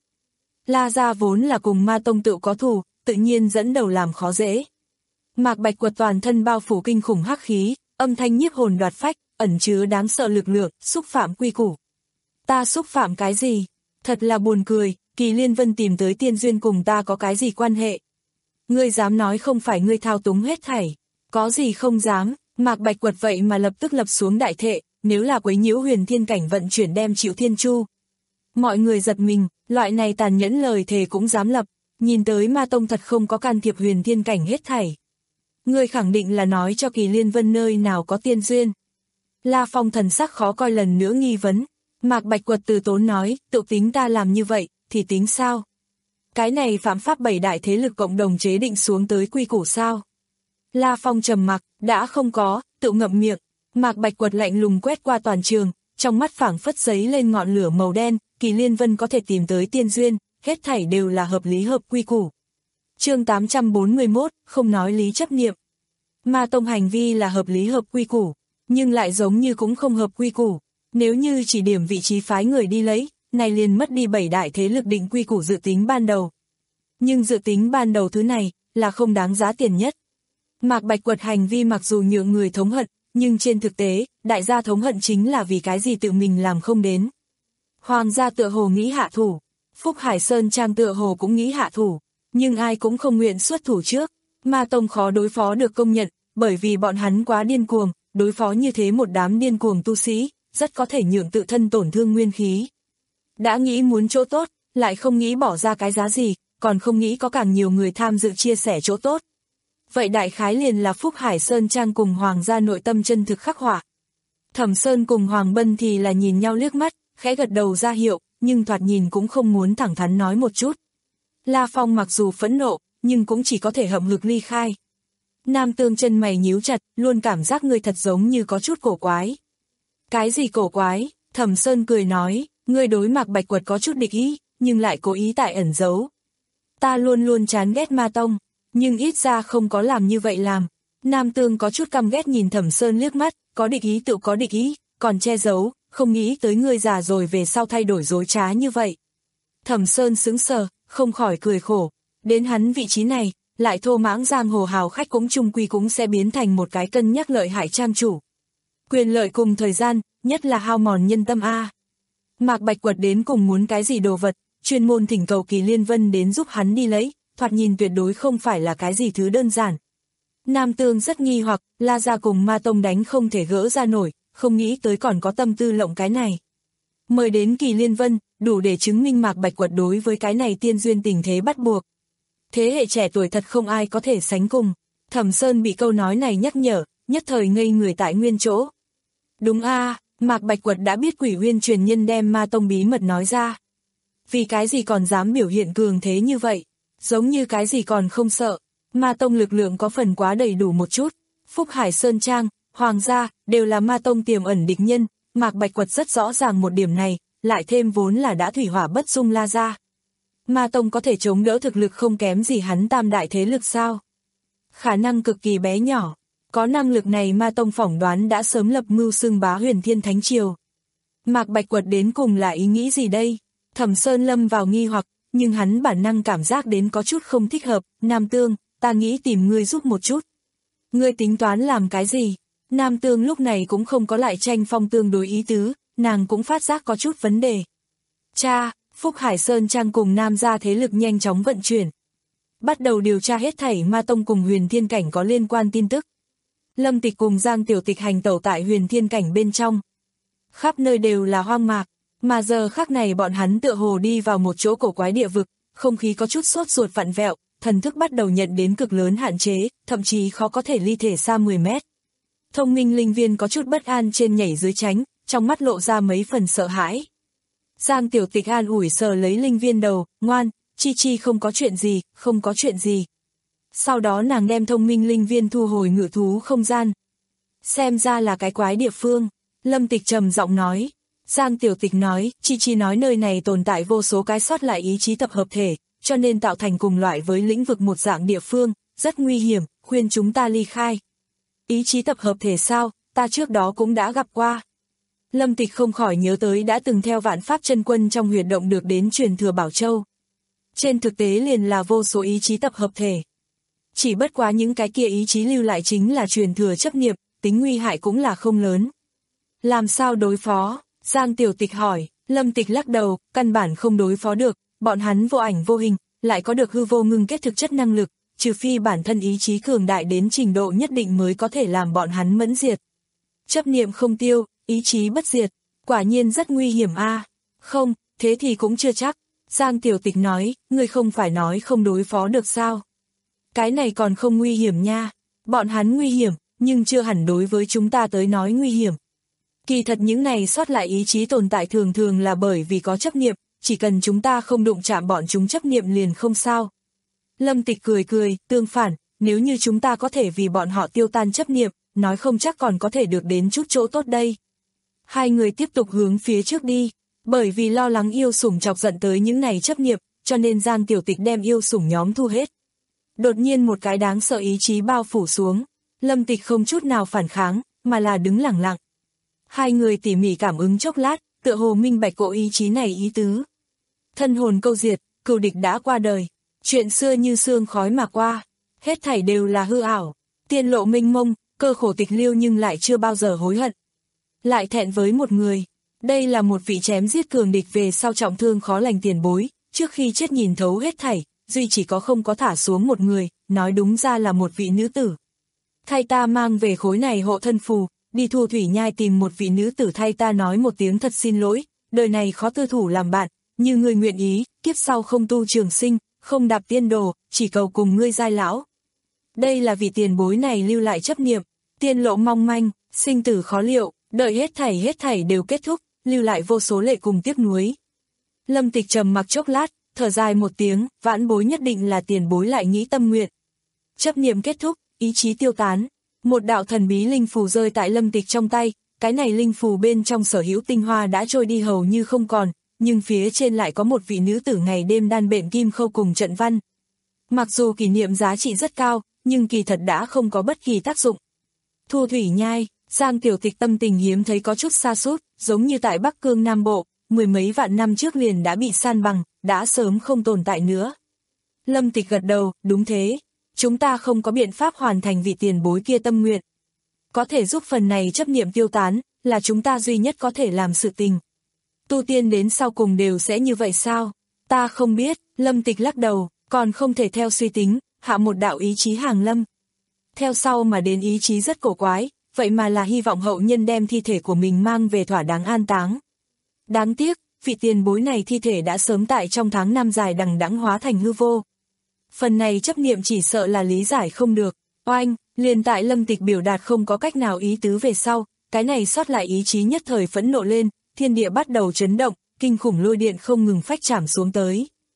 La gia vốn là cùng Ma tông tự có thù, tự nhiên dẫn đầu làm khó dễ. Mạc Bạch Quật toàn thân bao phủ kinh khủng hắc khí, âm thanh nhiếp hồn đoạt phách, ẩn chứa đáng sợ lực lượng, xúc phạm quy củ. Ta xúc phạm cái gì? Thật là buồn cười, Kỳ Liên Vân tìm tới tiên duyên cùng ta có cái gì quan hệ? Ngươi dám nói không phải ngươi thao túng hết thảy, có gì không dám, Mạc Bạch Quật vậy mà lập tức lập xuống đại thệ, nếu là quấy nhiễu huyền thiên cảnh vận chuyển đem chịu thiên chu. Mọi người giật mình, loại này tàn nhẫn lời thề cũng dám lập, nhìn tới Ma tông thật không có can thiệp huyền thiên cảnh hết thảy. Ngươi khẳng định là nói cho Kỳ Liên Vân nơi nào có tiên duyên. La Phong thần sắc khó coi lần nữa nghi vấn. Mạc Bạch Quật từ tốn nói, tự tính ta làm như vậy, thì tính sao? Cái này phạm pháp bảy đại thế lực cộng đồng chế định xuống tới quy củ sao? La Phong trầm mặc, đã không có, tự ngậm miệng. Mạc Bạch Quật lạnh lùng quét qua toàn trường, trong mắt phảng phất giấy lên ngọn lửa màu đen, Kỳ Liên Vân có thể tìm tới tiên duyên, hết thảy đều là hợp lý hợp quy củ. Chương tám trăm bốn mươi mốt, không nói lý chấp niệm. Ma tông hành vi là hợp lý hợp quy củ, nhưng lại giống như cũng không hợp quy củ. Nếu như chỉ điểm vị trí phái người đi lấy, này liền mất đi bảy đại thế lực định quy củ dự tính ban đầu. Nhưng dự tính ban đầu thứ này, là không đáng giá tiền nhất. Mạc Bạch Quật hành vi mặc dù nhượng người thống hận, nhưng trên thực tế, đại gia thống hận chính là vì cái gì tự mình làm không đến. Hoàng gia tựa hồ nghĩ hạ thủ, Phúc Hải Sơn Trang tựa hồ cũng nghĩ hạ thủ, nhưng ai cũng không nguyện xuất thủ trước. Ma tông khó đối phó được công nhận, bởi vì bọn hắn quá điên cuồng, đối phó như thế một đám điên cuồng tu sĩ, rất có thể nhượng tự thân tổn thương nguyên khí. Đã nghĩ muốn chỗ tốt, lại không nghĩ bỏ ra cái giá gì, còn không nghĩ có càng nhiều người tham dự chia sẻ chỗ tốt. Vậy đại khái liền là Phúc Hải Sơn Trang cùng Hoàng gia nội tâm chân thực khắc họa. Thẩm Sơn cùng Hoàng Bân thì là nhìn nhau liếc mắt, khẽ gật đầu ra hiệu, nhưng thoạt nhìn cũng không muốn thẳng thắn nói một chút. La Phong mặc dù phẫn nộ, nhưng cũng chỉ có thể hậm hực ly khai. Nam Tương chân mày nhíu chặt, luôn cảm giác người thật giống như có chút cổ quái. Cái gì cổ quái? Thẩm Sơn cười nói, ngươi đối Mạc Bạch Quật có chút địch ý, nhưng lại cố ý tại ẩn giấu. Ta luôn luôn chán ghét Ma tông, nhưng ít ra không có làm như vậy làm. Nam Tương có chút căm ghét nhìn Thẩm Sơn liếc mắt, có địch ý tự có địch ý, còn che giấu, không nghĩ tới ngươi già rồi về sau thay đổi dối trá như vậy. Thẩm Sơn sững sờ, không khỏi cười khổ. Đến hắn vị trí này, lại thô mãng giang hồ hào khách cũng chung quy cũng sẽ biến thành một cái cân nhắc lợi hại trang chủ. Quyền lợi cùng thời gian, nhất là hao mòn nhân tâm a. Mạc Bạch Quật đến cùng muốn cái gì đồ vật, chuyên môn thỉnh cầu Kỳ Liên Vân đến giúp hắn đi lấy, thoạt nhìn tuyệt đối không phải là cái gì thứ đơn giản. Nam Tương rất nghi hoặc, La gia cùng Ma tông đánh không thể gỡ ra nổi, không nghĩ tới còn có tâm tư lộng cái này. Mời đến Kỳ Liên Vân, đủ để chứng minh Mạc Bạch Quật đối với cái này tiên duyên tình thế bắt buộc. Thế hệ trẻ tuổi thật không ai có thể sánh cùng. Thẩm Sơn bị câu nói này nhắc nhở, nhất thời ngây người tại nguyên chỗ. Đúng a, Mạc Bạch Quật đã biết Quỷ Huyên truyền nhân đem Ma tông bí mật nói ra. Vì cái gì còn dám biểu hiện cường thế như vậy? giống như cái gì còn không sợ. Ma tông lực lượng có phần quá đầy đủ một chút. Phúc Hải Sơn Trang, Hoàng gia, đều là ma tông tiềm ẩn địch nhân, Mạc Bạch Quật rất rõ ràng một điểm này, lại thêm vốn là đã thủy hỏa bất dung La gia. Ma tông có thể chống đỡ thực lực không kém gì hắn tam đại thế lực sao? Khả năng cực kỳ bé nhỏ. Có năng lực này ma tông phỏng đoán đã sớm lập mưu xưng bá Huyền Thiên Thánh Triều. Mạc Bạch Quật đến cùng là ý nghĩ gì đây? Thẩm Sơn lâm vào nghi hoặc, nhưng hắn bản năng cảm giác đến có chút không thích hợp. Nam Tương, ta nghĩ tìm ngươi giúp một chút. Ngươi tính toán làm cái gì? Nam Tương lúc này cũng không có lại tranh phong tương đối ý tứ, nàng cũng phát giác có chút vấn đề. Cha, Phúc Hải Sơn Trang cùng Nam gia thế lực nhanh chóng vận chuyển. Bắt đầu điều tra hết thảy ma tông cùng Huyền Thiên Cảnh có liên quan tin tức. Lâm Tịch cùng Giang Tiểu Tịch hành tẩu tại Huyền Thiên Cảnh bên trong. Khắp nơi đều là hoang mạc, mà giờ khắc này bọn hắn tựa hồ đi vào một chỗ cổ quái địa vực, không khí có chút sốt ruột vặn vẹo, thần thức bắt đầu nhận đến cực lớn hạn chế, thậm chí khó có thể ly thể xa mười mét. Thông minh linh viên có chút bất an trên nhảy dưới tránh, trong mắt lộ ra mấy phần sợ hãi. Giang Tiểu Tịch an ủi sờ lấy linh viên đầu, ngoan, Chi Chi không có chuyện gì, không có chuyện gì. Sau đó nàng đem thông minh linh viên thu hồi ngự thú không gian. Xem ra là cái quái địa phương, Lâm Tịch trầm giọng nói. Giang Tiểu Tịch nói, Chi Chi nói nơi này tồn tại vô số cái sót lại ý chí tập hợp thể, cho nên tạo thành cùng loại với lĩnh vực một dạng địa phương, rất nguy hiểm, khuyên chúng ta ly khai. Ý chí tập hợp thể sao, ta trước đó cũng đã gặp qua. Lâm Tịch không khỏi nhớ tới đã từng theo Vạn Pháp Chân Quân trong huyệt động được đến truyền thừa Bảo Châu. Trên thực tế liền là vô số ý chí tập hợp thể. Chỉ bất quá những cái kia ý chí lưu lại chính là truyền thừa chấp niệm, tính nguy hại cũng là không lớn. Làm sao đối phó? Giang Tiểu Tịch hỏi. Lâm Tịch lắc đầu, căn bản không đối phó được, bọn hắn vô ảnh vô hình, lại có được hư vô ngưng kết thực chất năng lực, trừ phi bản thân ý chí cường đại đến trình độ nhất định mới có thể làm bọn hắn mẫn diệt. Chấp niệm không tiêu, ý chí bất diệt, quả nhiên rất nguy hiểm a. À? Không, thế thì cũng chưa chắc. Giang Tiểu Tịch nói, ngươi không phải nói không đối phó được sao? Cái này còn không nguy hiểm nha. Bọn hắn nguy hiểm, nhưng chưa hẳn đối với chúng ta tới nói nguy hiểm. Kỳ thật những này sót lại ý chí tồn tại thường thường là bởi vì có chấp niệm, chỉ cần chúng ta không đụng chạm bọn chúng chấp niệm liền không sao. Lâm Tịch cười cười, tương phản, nếu như chúng ta có thể vì bọn họ tiêu tan chấp niệm, nói không chắc còn có thể được đến chút chỗ tốt đây. Hai người tiếp tục hướng phía trước đi, bởi vì lo lắng yêu sủng chọc giận tới những này chấp niệm, cho nên Giang Tiểu Tịch đem yêu sủng nhóm thu hết. Đột nhiên một cái đáng sợ ý chí bao phủ xuống, Lâm Tịch không chút nào phản kháng, mà là đứng lặng lặng. Hai người tỉ mỉ cảm ứng chốc lát, tựa hồ minh bạch cỗ ý chí này ý tứ. Thân hồn câu diệt, cừu địch đã qua đời, chuyện xưa như sương khói mà qua, hết thảy đều là hư ảo, tiên lộ mênh mông, cơ khổ tịch liêu nhưng lại chưa bao giờ hối hận. Lại thẹn với một người, đây là một vị chém giết cường địch về sau trọng thương khó lành tiền bối, trước khi chết nhìn thấu hết thảy, duy chỉ có không có thả xuống một người, nói đúng ra là một vị nữ tử. Thay ta mang về khối này hộ thân phù, đi Thu Thủy Nhai tìm một vị nữ tử thay ta nói một tiếng thật xin lỗi, đời này khó tư thủ làm bạn, như người nguyện ý, kiếp sau không tu trường sinh, không đạp tiên đồ, chỉ cầu cùng ngươi giai lão. Đây là vị tiền bối này lưu lại chấp niệm, tiên lộ mong manh, sinh tử khó liệu, đợi hết thảy hết thảy đều kết thúc, lưu lại vô số lệ cùng tiếc nuối. Lâm Tịch trầm mặc chốc lát, thở dài một tiếng, vãn bối nhất định là tiền bối lại nghĩ tâm nguyện. Chấp niệm kết thúc, ý chí tiêu tán, một đạo thần bí linh phù rơi tại Lâm Tịch trong tay, cái này linh phù bên trong sở hữu tinh hoa đã trôi đi hầu như không còn, nhưng phía trên lại có một vị nữ tử ngày đêm đan bện kim khâu cùng trận văn. Mặc dù kỷ niệm giá trị rất cao, nhưng kỳ thật đã không có bất kỳ tác dụng. Thu Thủy Nhai, Giang Tiểu Tịch tâm tình hiếm thấy có chút sa sút, giống như tại Bắc Cương Nam Bộ, mười mấy vạn năm trước liền đã bị san bằng, đã sớm không tồn tại nữa. Lâm Tịch gật đầu, đúng thế, chúng ta không có biện pháp hoàn thành vị tiền bối kia tâm nguyện. Có thể giúp phần này chấp niệm tiêu tán, là chúng ta duy nhất có thể làm sự tình. Tu tiên đến sau cùng đều sẽ như vậy sao? Ta không biết, Lâm Tịch lắc đầu, còn không thể theo suy tính, hạ một đạo ý chí hàng lâm. Theo sau mà đến ý chí rất cổ quái, vậy mà là hy vọng hậu nhân đem thi thể của mình mang về thỏa đáng an táng. Đáng tiếc, vị tiền bối này thi thể đã sớm tại trong tháng năm dài đằng đẵng hóa thành hư vô. Phần này chấp niệm chỉ sợ là lý giải không được, oanh, liền tại Lâm Tịch biểu đạt không có cách nào ý tứ về sau, cái này sót lại ý chí nhất thời phẫn nộ lên, thiên địa bắt đầu chấn động, kinh khủng lôi điện không ngừng phách chảm xuống tới.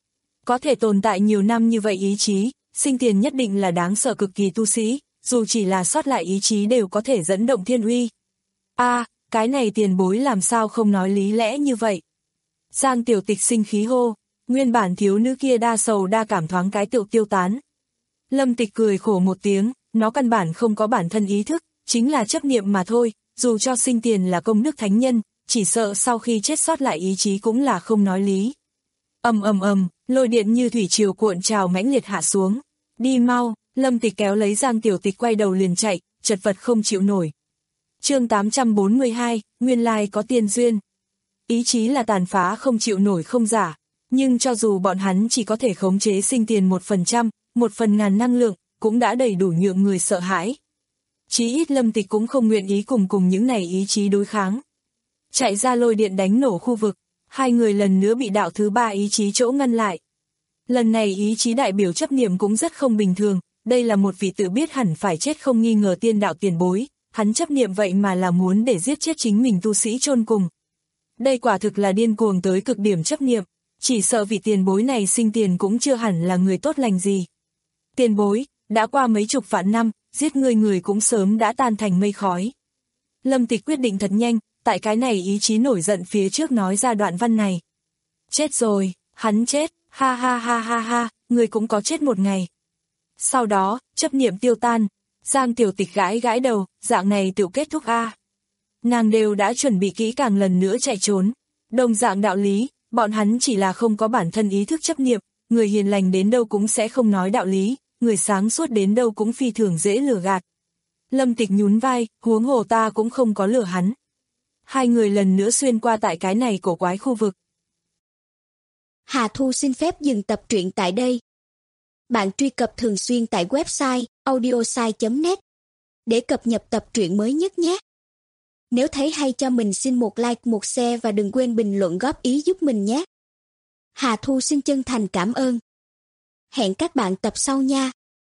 Có thể tồn tại nhiều năm như vậy ý chí, Sinh Tiền nhất định là đáng sợ cực kỳ tu sĩ, dù chỉ là sót lại ý chí đều có thể dẫn động thiên uy. A, à, cái này tiền bối làm sao không nói lý lẽ như vậy? Giang Tiểu Tịch sinh khí hô, nguyên bản thiếu nữ kia đa sầu đa cảm thoáng cái tự tiêu tán. Lâm Tịch cười khổ một tiếng, nó căn bản không có bản thân ý thức, chính là chấp niệm mà thôi, dù cho Sinh Tiền là công đức thánh nhân, chỉ sợ sau khi chết sót lại ý chí cũng là không nói lý. Ầm ầm ầm, lôi điện như thủy triều cuộn trào mãnh liệt hạ xuống. Đi mau, Lâm Tịch kéo lấy Giang Tiểu Tịch quay đầu liền chạy, chật vật không chịu nổi. Chương tám trăm bốn mươi hai, nguyên lai có tiên duyên. Ý chí là tàn phá không chịu nổi không giả, nhưng cho dù bọn hắn chỉ có thể khống chế Sinh Tiền một phần trăm, một phần ngàn năng lượng, cũng đã đầy đủ nhượng người sợ hãi. Chí ít Lâm Tịch cũng không nguyện ý cùng cùng những này ý chí đối kháng. Chạy ra lôi điện đánh nổ khu vực, hai người lần nữa bị đạo thứ ba ý chí chỗ ngăn lại. Lần này ý chí đại biểu chấp niệm cũng rất không bình thường, đây là một vị tự biết hẳn phải chết không nghi ngờ tiên đạo tiền bối, hắn chấp niệm vậy mà là muốn để giết chết chính mình tu sĩ chôn cùng. Đây quả thực là điên cuồng tới cực điểm chấp niệm, chỉ sợ vị tiền bối này Sinh Tiền cũng chưa hẳn là người tốt lành gì. Tiền bối, đã qua mấy chục vạn năm, giết người người cũng sớm đã tan thành mây khói. Lâm Tịch quyết định thật nhanh, tại cái này ý chí nổi giận phía trước nói ra đoạn văn này. Chết rồi, hắn chết, ha ha ha ha ha, người cũng có chết một ngày. Sau đó, chấp niệm tiêu tan, Giang Tiểu Tịch gãi gãi đầu, dạng này tự kết thúc a. Nàng đều đã chuẩn bị kỹ càng lần nữa chạy trốn. Đồng dạng đạo lý, bọn hắn chỉ là không có bản thân ý thức chấp niệm, người hiền lành đến đâu cũng sẽ không nói đạo lý, người sáng suốt đến đâu cũng phi thường dễ lừa gạt. Lâm Tịch nhún vai, huống hồ ta cũng không có lừa hắn. Hai người lần nữa xuyên qua tại cái này cổ quái khu vực. Hà Thu xin phép dừng tập truyện tại đây. Bạn truy cập thường xuyên tại website audiosai chấm net để cập nhật tập truyện mới nhất nhé. Nếu thấy hay cho mình xin một like, một share và đừng quên bình luận góp ý giúp mình nhé. Hà Thu xin chân thành cảm ơn. Hẹn các bạn tập sau nha.